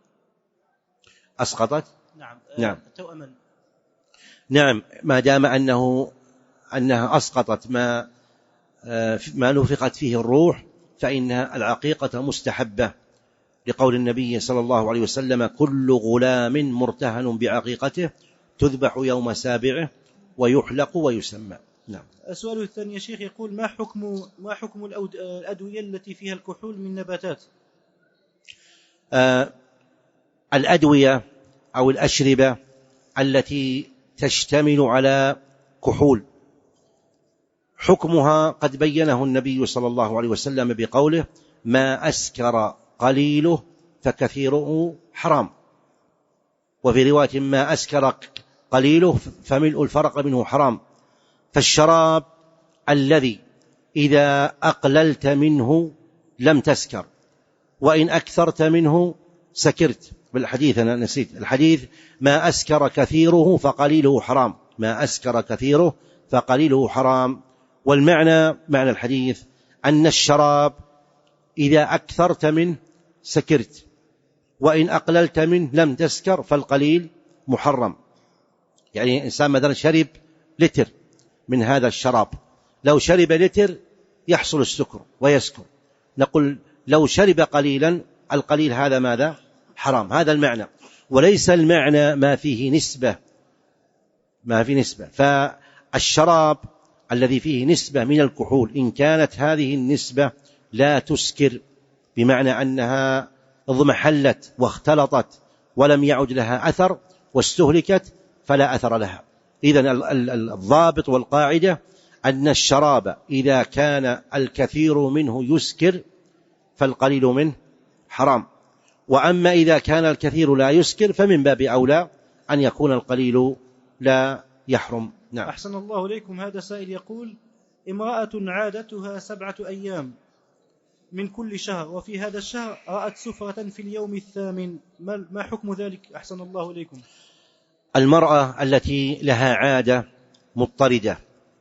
أسقطت؟ نعم. آه نعم. توأما. نعم، ما دام أنه أنها أسقطت ما آه ما نفخت فيه الروح فإنها العقيقة مستحبة، لقول النبي صلى الله عليه وسلم: كل غلام مرتهن بعقيقته تذبح يوم سابعه ويحلق ويسمى. نعم. السؤال الثاني يا شيخ يقول: ما حكم ما حكم الأدوية التي فيها الكحول من نباتات؟ آه الأدوية أو الأشربة التي تشتمل على كحول حكمها قد بينه النبي صلى الله عليه وسلم بقوله: ما أسكر قليله فكثيره حرام، وفي رواية: ما أسكر قليله فملء الفرق منه حرام. فالشراب الذي إذا أقللت منه لم تسكر، وإن أكثرت منه سكرت. بالحديث أنا نسيت الحديث: ما أسكر كثيره فقليله حرام، ما أسكر كثيره فقليله حرام. والمعنى معنى الحديث أن الشراب إذا أكثرت منه سكرت، وإن أقللت منه لم تسكر، فالقليل محرم. يعني إنسان مثلا شرب لتر من هذا الشراب، لو شرب لتر يحصل السكر ويسكر، نقول لو شرب قليلا القليل هذا ماذا؟ حرام. هذا المعنى، وليس المعنى ما فيه نسبة، ما فيه نسبة. فالشراب الذي فيه نسبة من الكحول إن كانت هذه النسبة لا تسكر، بمعنى أنها اضمحلت واختلطت ولم يعد لها أثر واستهلكت، فلا أثر لها. إذن الضابط والقاعدة أن الشراب إذا كان الكثير منه يسكر فالقليل منه حرام، وأما إذا كان الكثير لا يسكر فمن باب أولى أن يكون القليل لا يحرم. نعم. أحسن الله إليكم. هذا سائل يقول: امرأة عادتها سبعة أيام من كل شهر، وفي هذا الشهر رأت سفرة في اليوم الثامن، ما حكم ذلك؟ أحسن الله إليكم. المرأة التي لها عادة مضطردة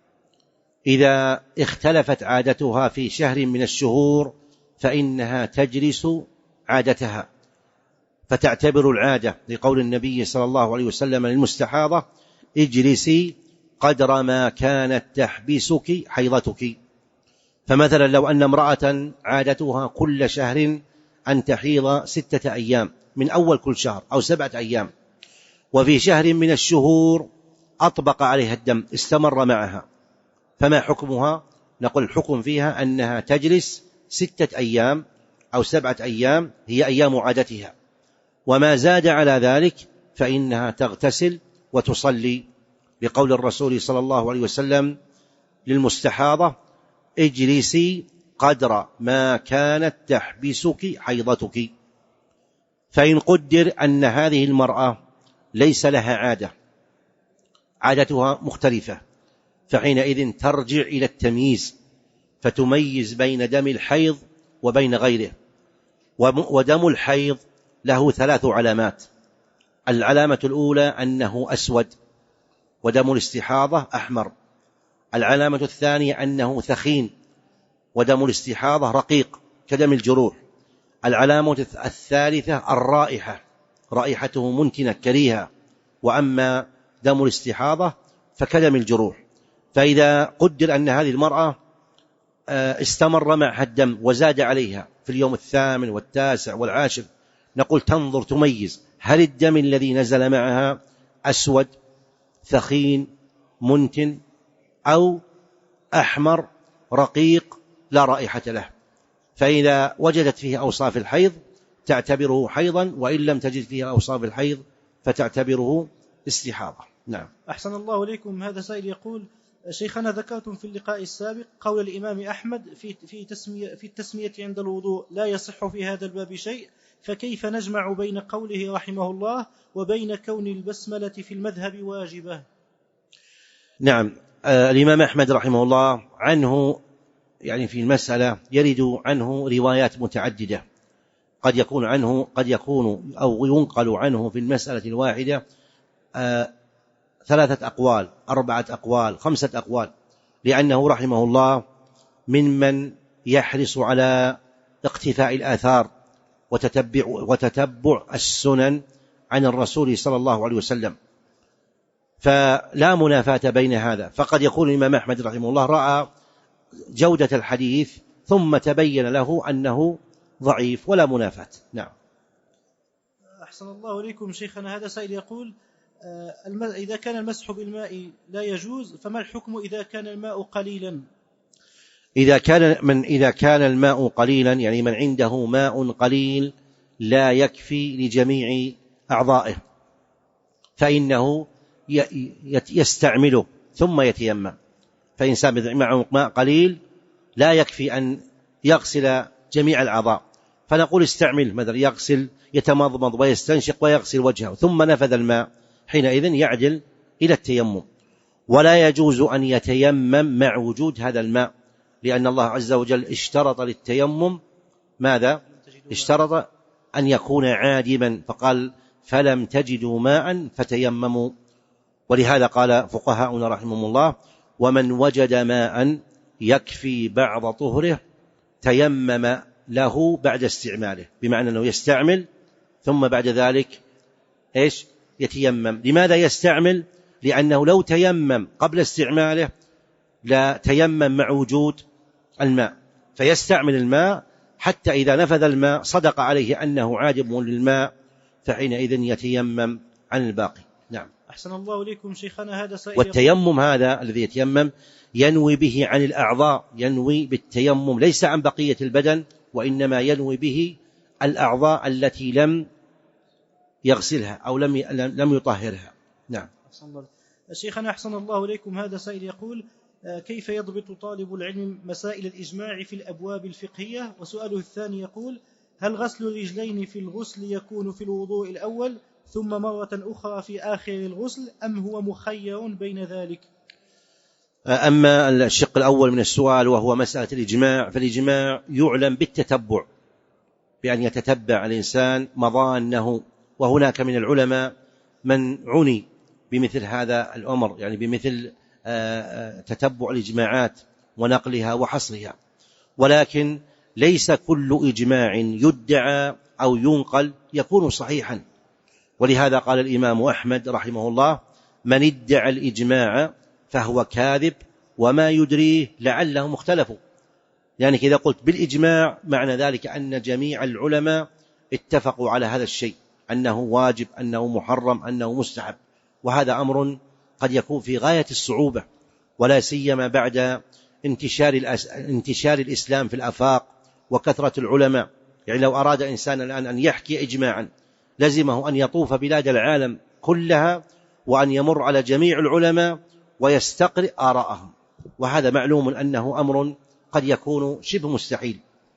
إذا اختلفت عادتها في شهر من الشهور فإنها تجلس عادتها، فتعتبر العادة، لقول النبي صلى الله عليه وسلم للمستحاضة: اجلسي قدر ما كانت تحبسك حيضتك. فمثلا لو أن امرأة عادتها كل شهر أن تحيض ستة أيام من أول كل شهر أو سبعة أيام، وفي شهر من الشهور أطبق عليها الدم استمر معها، فما حكمها؟ نقول الحكم فيها أنها تجلس ستة أيام أو سبعة أيام هي أيام عادتها، وما زاد على ذلك فإنها تغتسل وتصلي، لقول الرسول صلى الله عليه وسلم للمستحاضة: اجلسي قدر ما كانت تحبسك حيضتك. فإن قدر أن هذه المرأة ليس لها عادة، عادتها مختلفة، فحينئذ ترجع إلى التمييز فتميز بين دم الحيض وبين غيره. ودم الحيض له ثلاث علامات: العلامة الأولى أنه أسود، ودم الاستحاضة أحمر. العلامة الثانية أنه ثخين، ودم الاستحاضة رقيق كدم الجروح. العلامة الثالثة الرائحة، رائحته منتنة كريهة، وأما دم الاستحاضة فكدم الجروح. فإذا قدر أن هذه المرأة استمر معها الدم وزاد عليها في اليوم الثامن والتاسع والعاشر، نقول تنظر تميز هل الدم الذي نزل معها أسود ثخين منتن أو أحمر رقيق لا رائحة له. فإذا وجدت فيه أوصاف الحيض تعتبره حيضا، وإن لم تجد فيه أوصاف الحيض فتعتبره استحاضة. نعم. أحسن الله إليكم. هذا سائل يقول: شيخنا ذكرتم في اللقاء السابق قول الإمام أحمد في في تسمية في التسمية عند الوضوء لا يصح في هذا الباب شيء، فكيف نجمع بين قوله رحمه الله وبين كون البسملة في المذهب واجبة؟ نعم، آه الإمام أحمد رحمه الله عنه يعني في المسألة يرد عنه روايات متعددة، قد يكون عنه قد يكون أو ينقل عنه في المسألة الواحدة آه ثلاثة أقوال، أربعة أقوال، خمسة أقوال، لأنه رحمه الله ممن يحرص على اقتفاء الآثار وتتبع, وتتبع السنن عن الرسول صلى الله عليه وسلم، فلا منافاة بين هذا. فقد يكون الإمام أحمد رحمه الله رأى جودة الحديث ثم تبين له أنه ضعيف ولا منافاة. نعم. أحسن الله إليكم شيخنا. هذا سائل يقول إذا كان المسح بالماء لا يجوز فما الحكم إذا كان الماء قليلا؟ إذا كان من إذا كان الماء قليلا يعني من عنده ماء قليل لا يكفي لجميع أعضائه فإنه يستعمله ثم يتيمم. فإنسان معه ماء قليل لا يكفي أن يغسل جميع الأعضاء، فنقول استعمل، مثلا يغسل يتمضمض ويستنشق ويغسل وجهه ثم نفذ الماء، حينئذ يعدل إلى التيمم. ولا يجوز أن يتيمم مع وجود هذا الماء، لأن الله عز وجل اشترط للتيمم ماذا؟ اشترط أن يكون عادما، فقال فلم تجدوا ماء فتيمموا. ولهذا قال فقهاؤنا رحمهم الله ومن وجد ماء يكفي بعض طهره تيمم له بعد استعماله، بمعنى أنه يستعمل ثم بعد ذلك إيش؟ يتيمم. لماذا يستعمل؟ لأنه لو تيمم قبل استعماله لا تيمم مع وجود الماء، فيستعمل الماء حتى إذا نفذ الماء صدق عليه أنه عادم للماء، فحينئذ يتيمم عن الباقي. نعم. أحسن الله إليكم شيخنا. هذا سائل والتيمم هذا الذي يتيمم ينوي به عن الأعضاء، ينوي بالتيمم ليس عن بقية البدن، وإنما ينوي به الأعضاء التي لم يغسلها أو لم لم يطهرها. نعم. أحسن الله. شيخنا أحسن الله إليكم. هذا سائل يقول كيف يضبط طالب العلم مسائل الإجماع في الأبواب الفقهية؟ وسؤاله الثاني يقول هل غسل الرجلين في الغسل يكون في الوضوء الأول ثم مرة أخرى في آخر الغسل أم هو مخير بين ذلك؟ أما الشق الأول من السؤال وهو مسألة الإجماع، فالإجماع يعلم بالتتبع، بأن يتتبع الإنسان مظانه، وهناك من العلماء من عني بمثل هذا الأمر، يعني بمثل تتبع الإجماعات ونقلها وحصرها، ولكن ليس كل إجماع يدعى أو ينقل يكون صحيحا. ولهذا قال الإمام أحمد رحمه الله من ادعى الإجماع فهو كاذب وما يدريه لعلهم اختلفوا. يعني إذا قلت بالإجماع معنى ذلك أن جميع العلماء اتفقوا على هذا الشيء، أنه واجب، أنه محرم، أنه مستحب، وهذا أمر قد يكون في غاية الصعوبة، ولا سيما بعد انتشار, الأس... انتشار الإسلام في الآفاق وكثرة العلماء. يعني لو أراد إنسان الآن أن يحكي إجماعا لزمه أن يطوف بلاد العالم كلها وأن يمر على جميع العلماء ويستقرئ آراءهم، وهذا معلوم أنه أمر قد يكون شبه مستحيل.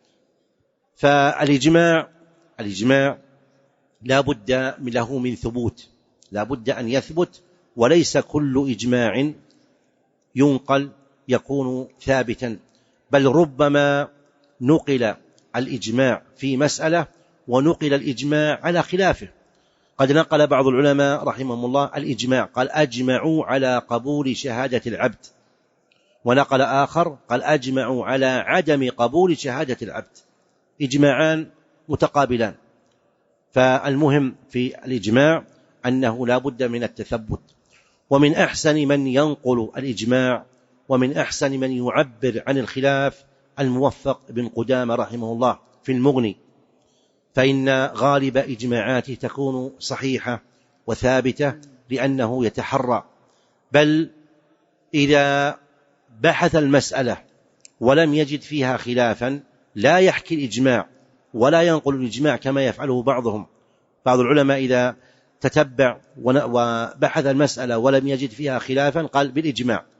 فالإجماع الإجماع لا بد له من ثبوت، لا بد أن يثبت، وليس كل إجماع ينقل يكون ثابتا، بل ربما نقل الإجماع في مسألة ونقل الإجماع على خلافه. قد نقل بعض العلماء رحمهم الله الإجماع، قال أجمعوا على قبول شهادة العبد، ونقل آخر قال أجمعوا على عدم قبول شهادة العبد، إجماعان متقابلان. فالمهم في الإجماع أنه لا بد من التثبت. ومن أحسن من ينقل الإجماع ومن أحسن من يعبر عن الخلاف الموفق بن قدامة رحمه الله في المغني، فإن غالب إجماعاته تكون صحيحة وثابتة لأنه يتحرى، بل إذا بحث المسألة ولم يجد فيها خلافا لا يحكي الإجماع ولا ينقل الإجماع كما يفعله بعضهم. بعض العلماء إذا تتبع وبحث المسألة ولم يجد فيها خلافا قال بالإجماع،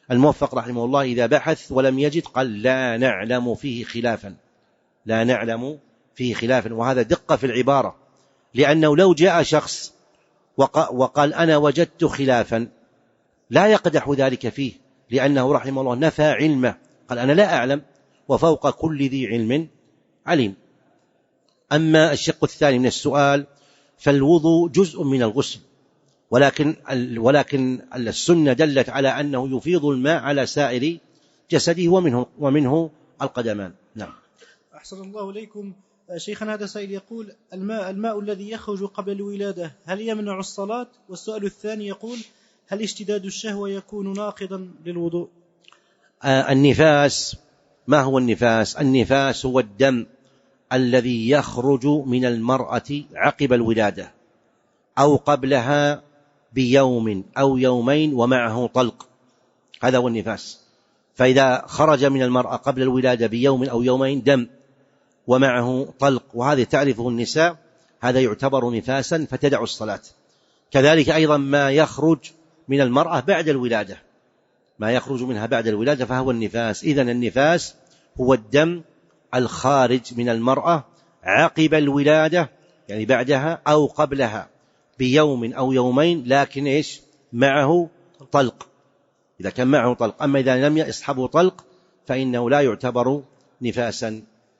الموفق رحمه الله إذا بحث ولم يجد قال لا نعلم فيه خلافا، لا نعلم فيه خلافا، وهذا دقة في العبارة، لأنه لو جاء شخص وقال أنا وجدت خلافا لا يقدح ذلك فيه، لأنه رحمه الله نفى علمه، قال أنا لا أعلم وفوق كل ذي علم عليم. أما الشق الثاني من السؤال فالوضوء جزء من الغسل، ولكن ولكن السنة دلت على أنه يفيض الماء على سائر جسده ومنه ومنه القدمان. نعم. أحسن الله إليكم. شيخنا هذا سائل يقول الماء الماء الذي يخرج قبل الولادة هل يمنع الصلاة؟ والسؤال الثاني يقول هل اشتداد الشهوة يكون ناقضا للوضوء؟ آه النفاس، ما هو النفاس؟ النفاس هو الدم الذي يخرج من المرأة عقب الولادة أو قبلها بيوم أو يومين ومعه طلق، هذا هو النفاس. فإذا خرج من المرأة قبل الولادة بيوم أو يومين دم ومعه طلق، وهذا تعرفه النساء، هذا يعتبر نفاسا فتدع الصلاة. كذلك أيضا ما يخرج من المرأة بعد الولادة، ما يخرج منها بعد الولادة فهو النفاس. إذن النفاس هو الدم الخارج من المرأة عقب الولادة، يعني بعدها أو قبلها بيوم أو يومين، لكن إيش معه طلق، إذا كان معه طلق. أما إذا لم يصحبه طلق فإنه لا يعتبر نفاسا.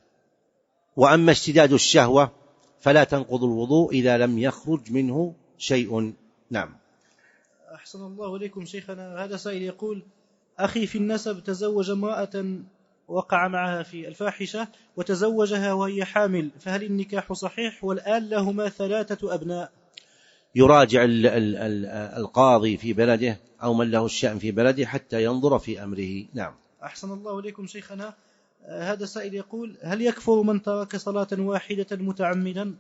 وأما اشتداد الشهوة فلا تنقض الوضوء إذا لم يخرج منه شيء. نعم. أحسن الله إليكم شيخنا. هذا سائل يقول أخي في النسب تزوج امرأة وقع معها في الفاحشة وتزوجها وهي حامل، فهل النكاح صحيح؟ والآن لهما ثلاثة أبناء. يراجع ال ال ال القاضي في بلده أو من له الشأن في بلده حتى ينظر في أمره. نعم. أحسن الله إليكم شيخنا. هذا سائل يقول هل يكفر من ترك صلاة واحدة متعمدا؟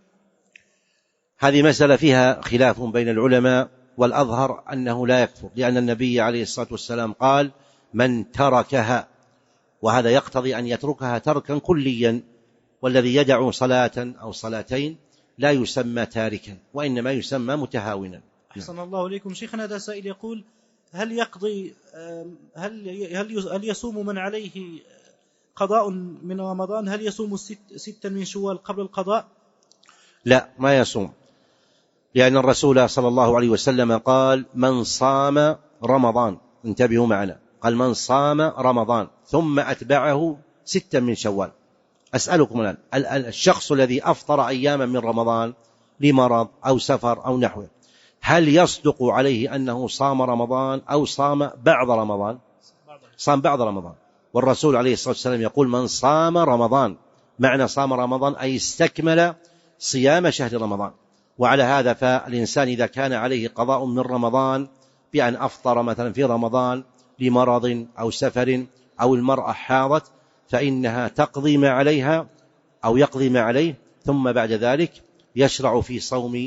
هذه مسألة فيها خلاف بين العلماء، والأظهر أنه لا يكفر، لأن النبي عليه الصلاة والسلام قال من تركها، وهذا يقتضي أن يتركها تركا كليا، والذي يدع صلاة أو صلاتين لا يسمى تاركا وإنما يسمى متهاونا. أحسن الله إليكم شيخنا. هذا سائل يقول هل يقضي هل هل يصوم من عليه قضاء من رمضان، هل يصوم ست ستا من شوال قبل القضاء؟ لا، ما يصوم، لأن الرسول صلى الله عليه وسلم قال من صام رمضان، انتبهوا معنا، قال من صام رمضان ثم أتبعه ستا من شوال. أسألكم الآن الشخص الذي أفطر أياما من رمضان لمرض أو سفر أو نحوه، هل يصدق عليه أنه صام رمضان أو صام بعض رمضان؟ صام بعض رمضان، والرسول عليه الصلاة والسلام يقول من صام رمضان، معنى صام رمضان أي استكمل صيام شهر رمضان. وعلى هذا فالإنسان إذا كان عليه قضاء من رمضان بأن أفطر مثلا في رمضان لمرض أو سفر أو المرأة حاضت، فإنها تقضي ما عليها أو يقضي ما عليه، ثم بعد ذلك يشرع في صوم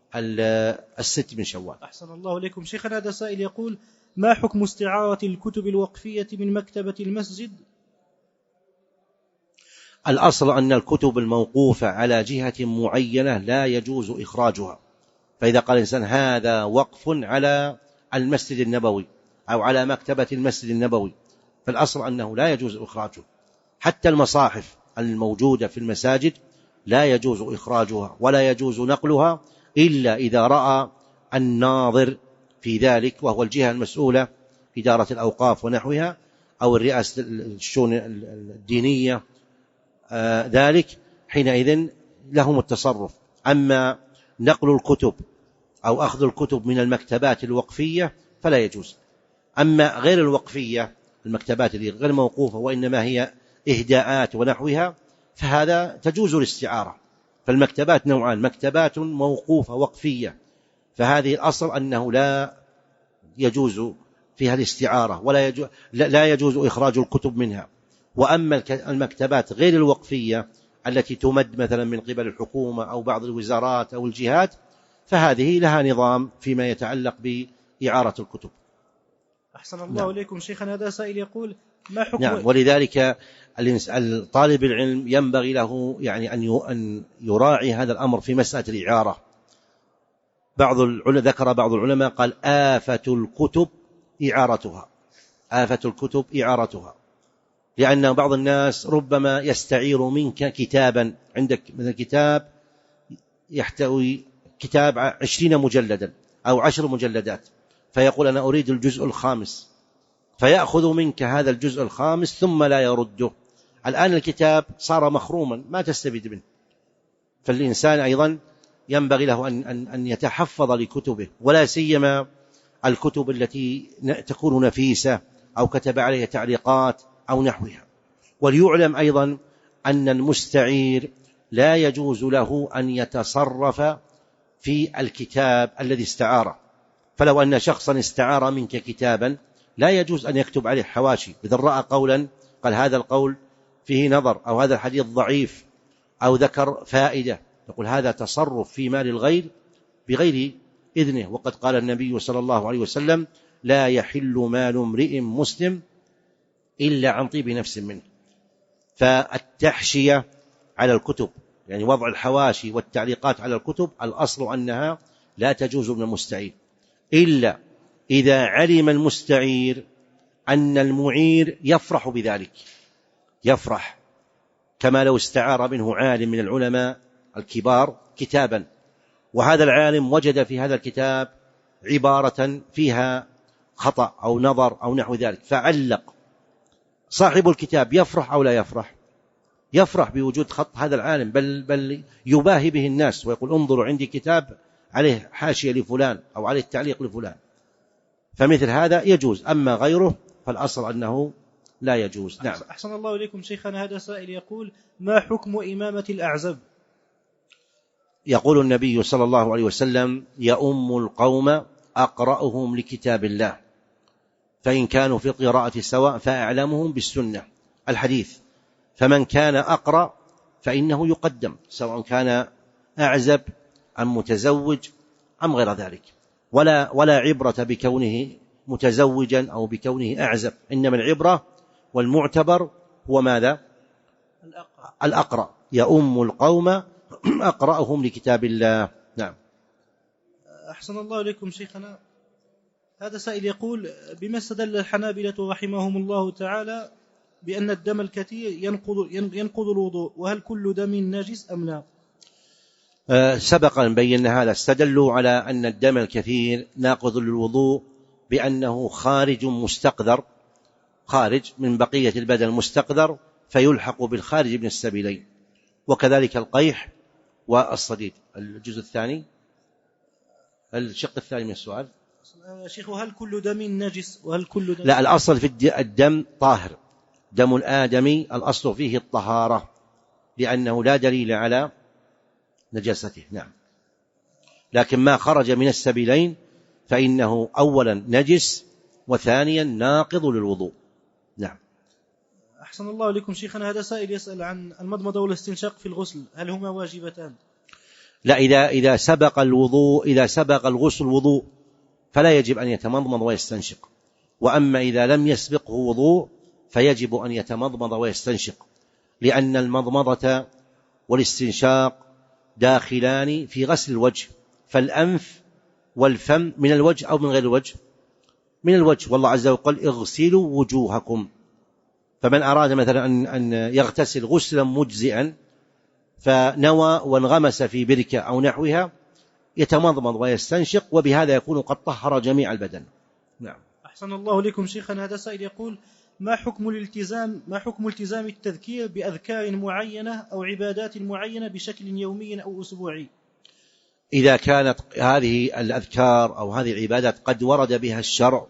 الست من شوال. أحسن الله إليكم شيخنا. هذا سائل يقول ما حكم استعارة الكتب الوقفية من مكتبة المسجد؟ الأصل أن الكتب الموقوفة على جهة معينة لا يجوز إخراجها، فإذا قال الإنسان هذا وقف على المسجد النبوي أو على مكتبة المسجد النبوي، فالأصل أنه لا يجوز إخراجه. حتى المصاحف الموجودة في المساجد لا يجوز إخراجها ولا يجوز نقلها إلا إذا رأى الناظر في ذلك، وهو الجهة المسؤولة إدارة الأوقاف ونحوها أو الرئاسة الشؤون الدينية، آه ذلك حينئذ لهم التصرف. أما نقل الكتب أو أخذ الكتب من المكتبات الوقفية فلا يجوز. أما غير الوقفية، المكتبات اللي غير موقوفة وإنما هي إهداءات ونحوها، فهذا تجوز الاستعارة. فالمكتبات نوعان، مكتبات موقوفة وقفية، فهذه الأصل أنه لا يجوز فيها الاستعارة ولا يجوز, لا يجوز إخراج الكتب منها. وأما المكتبات غير الوقفية التي تمد مثلا من قبل الحكومة أو بعض الوزارات أو الجهات، فهذه لها نظام فيما يتعلق بإعارة الكتب. أحسن الله إليكم شيخنا. هذا سائل يقول ما حكم نعم. ولذلك الطالب العلم ينبغي له يعني أن يراعي هذا الأمر في مسألة الإعارة. بعض العلماء ذكر بعض العلماء قال آفة الكتب إعارتها، آفة الكتب إعارتها، لأن بعض الناس ربما يستعير منك كتابا، عندك مثل كتاب يحتوي كتاب عشرين مجلدا أو عشر مجلدات، فيقول أنا أريد الجزء الخامس، فيأخذ منك هذا الجزء الخامس ثم لا يرده. الآن الكتاب صار مخروما ما تستفيد منه. فالإنسان أيضا ينبغي له أن, أن يتحفظ لكتبه، ولا سيما الكتب التي تكون نفيسة أو كتب عليها تعليقات أو نحوها. وليعلم أيضا أن المستعير لا يجوز له أن يتصرف في الكتاب الذي استعاره. فلو أن شخصا استعار منك كتابا لا يجوز أن يكتب عليه حواشي، إذا رأى قولا قال هذا القول فيه نظر، أو هذا الحديث ضعيف، أو ذكر فائدة، يقول هذا تصرف في مال الغير بغير إذنه. وقد قال النبي صلى الله عليه وسلم لا يحل مال امرئ مسلم إلا عن طيب نفس منه. فالتحشية على الكتب، يعني وضع الحواشي والتعليقات على الكتب، الأصل أنها لا تجوز من المستعير، إلا إذا علم المستعير أن المعير يفرح بذلك، يفرح كما لو استعار منه عالم من العلماء الكبار كتابا، وهذا العالم وجد في هذا الكتاب عبارة فيها خطأ أو نظر أو نحو ذلك فعلق، صاحب الكتاب يفرح أو لا يفرح؟ يفرح بوجود خط هذا العالم، بل, بل يباهي به الناس ويقول انظروا عندي كتاب عليه حاشية لفلان أو عليه تعليق لفلان. فمثل هذا يجوز، أما غيره فالأصل أنه لا يجوز. نعم. أحسن الله إليكم شيخنا. هذا سائل يقول ما حكم إمامة الأعزب؟ يقول النبي صلى الله عليه وسلم يؤم القوم أقرأهم لكتاب الله، فإن كانوا في القراءة سواء فأعلمهم بالسنة، الحديث. فمن كان أقرأ فإنه يقدم، سواء كان أعزب أم متزوج أم غير ذلك، ولا, ولا عبرة بكونه متزوجا أو بكونه أعزب، إنما العبرة والمعتبر هو ماذا؟ الأقرأ, الأقرأ. يؤم القوم أقرأهم لكتاب الله. نعم. أحسن الله إليكم شيخنا. هذا سائل يقول بما استدل الحنابلة رحمهم الله تعالى بأن الدم الكثير ينقض, ينقض الوضوء، وهل كل دم نجس أم لا؟ أه سبق أن بينا هذا. استدلوا على أن الدم الكثير ناقض للوضوء بأنه خارج مستقذر، خارج من بقية البدن مستقذر فيلحق بالخارج من السبيلين، وكذلك القيح والصديد. الجزء الثاني، الشق الثاني من السؤال شيخ هل كل دم نجس وهل كل دم؟ لا، الأصل في الدم طاهر، دم الآدمي الأصل فيه الطهارة لأنه لا دليل على نجاسته. نعم. لكن ما خرج من السبيلين فإنه أولا نجس وثانيا ناقض للوضوء. نعم. أحسن الله لكم شيخنا. هذا سائل يسأل عن المضمضة والاستنشاق في الغسل، هل هما واجبتان؟ لا، إذا, إذا سبق الوضوء إذا سبق الغسل وضوء فلا يجب أن يتمضمض ويستنشق، وأما إذا لم يسبقه وضوء فيجب أن يتمضمض ويستنشق، لأن المضمضة والاستنشاق داخلان في غسل الوجه، فالأنف والفم من الوجه أو من غير الوجه؟ من الوجه، والله عز وجل اغسلوا وجوهكم. فمن أراد مثلا أن يغتسل غسلا مجزئا فنوى وانغمس في بركة أو نحوها يتمضمض ويستنشق، وبهذا يكون قد طهر جميع البدن. نعم. أحسن الله لكم شيخنا. هذا سائل يقول ما حكم الالتزام ما حكم التزام التذكير بأذكار معينة أو عبادات معينة بشكل يومي أو أسبوعي؟ إذا كانت هذه الأذكار أو هذه العبادات قد ورد بها الشرع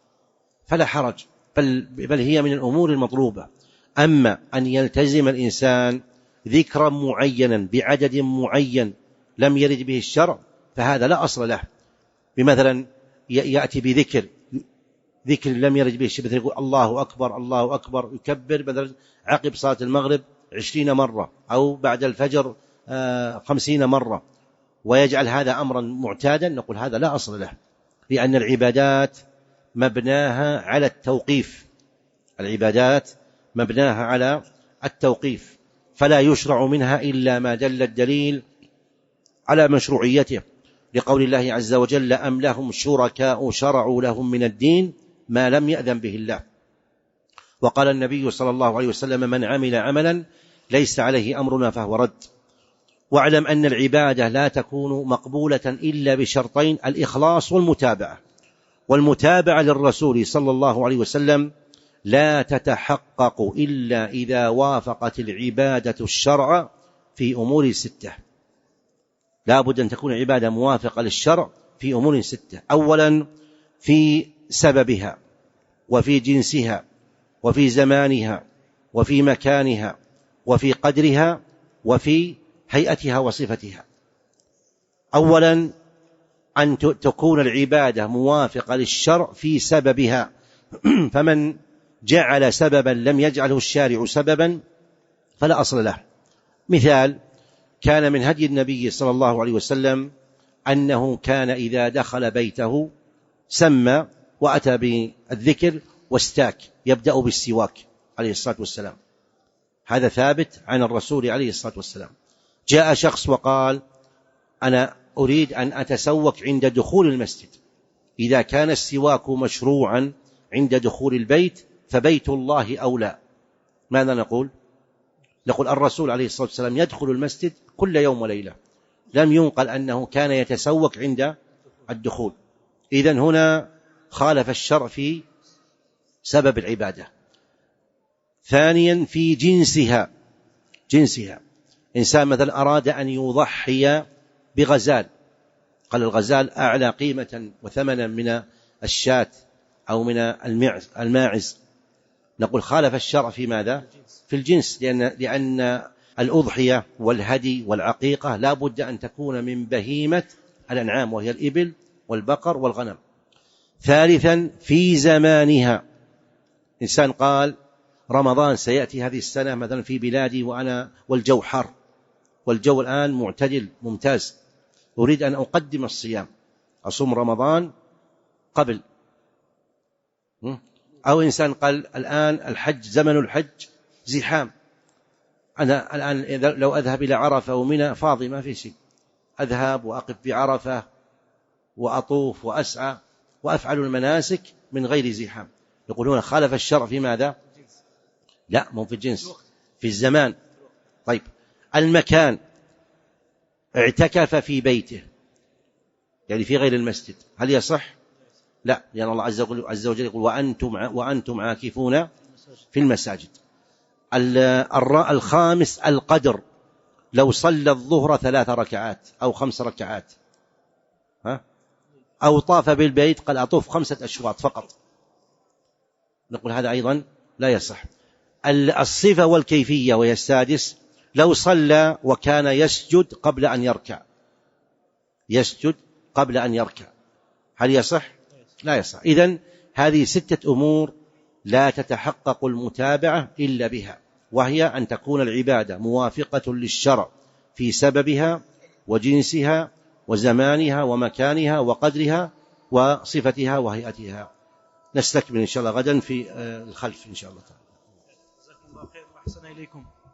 فلا حرج، بل, بل هي من الأمور المطلوبة. أما أن يلتزم الإنسان ذكرا معينا بعدد معين لم يرد به الشرع فهذا لا أصل له. بمثلا يأتي بذكر ذكر لم يرد به الشرع، مثل يقول الله أكبر الله أكبر، يكبر مثلا عقب صلاة المغرب عشرين مرة أو بعد الفجر خمسين مرة، ويجعل هذا أمرا معتادا، نقول هذا لا أصل له، لأن العبادات مبناها على التوقيف، العبادات مبناها على التوقيف، فلا يشرع منها إلا ما دل الدليل على مشروعيته، لقول الله عز وجل أم لهم شركاء شرعوا لهم من الدين ما لم يأذن به الله. وقال النبي صلى الله عليه وسلم: من عمل عملا ليس عليه أمرنا فهو رد. واعلم أن العبادة لا تكون مقبولة إلا بشرطين: الإخلاص والمتابعة. والمتابعة للرسول صلى الله عليه وسلم لا تتحقق إلا إذا وافقت العبادة الشرع في أمور ستة. لا بد أن تكون عبادة موافقة للشرع في أمور ستة: أولا في سببها، وفي جنسها، وفي زمانها، وفي مكانها، وفي قدرها، وفي هيئتها وصفتها. أولا أن تكون العبادة موافقة للشرع في سببها، فمن جعل سببا لم يجعله الشارع سببا فلا أصل له. مثال: كان من هدي النبي صلى الله عليه وسلم أنه كان إذا دخل بيته سمى وأتى بالذكر واستاك، يبدأ بالسواك عليه الصلاة والسلام. هذا ثابت عن الرسول عليه الصلاة والسلام. جاء شخص وقال: أنا أريد أن أتسوك عند دخول المسجد. إذا كان السواك مشروعا عند دخول البيت فبيت الله أولى. ماذا نقول؟ نقول الرسول عليه الصلاة والسلام يدخل المسجد كل يوم وليلة، لم ينقل أنه كان يتسوك عند الدخول. إذن هنا خالف الشرع في سبب العبادة. ثانيا في جنسها، جنسها إنسان مثلا أراد أن يضحي بغزال، قال الغزال أعلى قيمة وثمنا من الشاة أو من الماعز، نقول خالف الشرع في ماذا؟ في الجنس، لأن, لأن الأضحية والهدي والعقيقة لا بد أن تكون من بهيمة الأنعام، وهي الإبل والبقر والغنم. ثالثا في زمانها، إنسان قال رمضان سيأتي هذه السنة مثلا في بلادي وأنا والجو حر، والجو الآن معتدل ممتاز، أريد أن أقدم الصيام، أصوم رمضان قبل. أو إنسان قال الآن الحج، زمن الحج زحام، أنا الآن لو أذهب إلى عرفة ومنى فاضي ما في شيء، أذهب وأقف بعرفة وأطوف وأسعى وأفعل المناسك من غير زحام. يقولون خالف الشرع في ماذا؟ لا، مو في الجنس، في الزمان. طيب المكان، اعتكف في بيته يعني في غير المسجد، هل يصح؟ لا، لأن الله عز وجل يقول وأنتم, وأنتم عاكفون في المساجد. الخامس القدر، لو صلى الظهر ثلاث ركعات أو خمس ركعات ها؟ أو طاف بالبيت قال أطوف خمسة أشواط فقط، نقول هذا أيضا لا يصح. الصفة والكيفية وهي السادس، لو صلى وكان يسجد قبل أن يركع، يسجد قبل أن يركع، هل يصح؟ لا يصح. إذن هذه ستة أمور لا تتحقق المتابعة إلا بها، وهي أن تكون العبادة موافقة للشرع في سببها وجنسها وزمانها ومكانها وقدرها وصفتها وهيئتها. نستكمل إن شاء الله غدا في الخلف إن شاء الله تعالى. جزاكم الله خير وأحسن إليكم.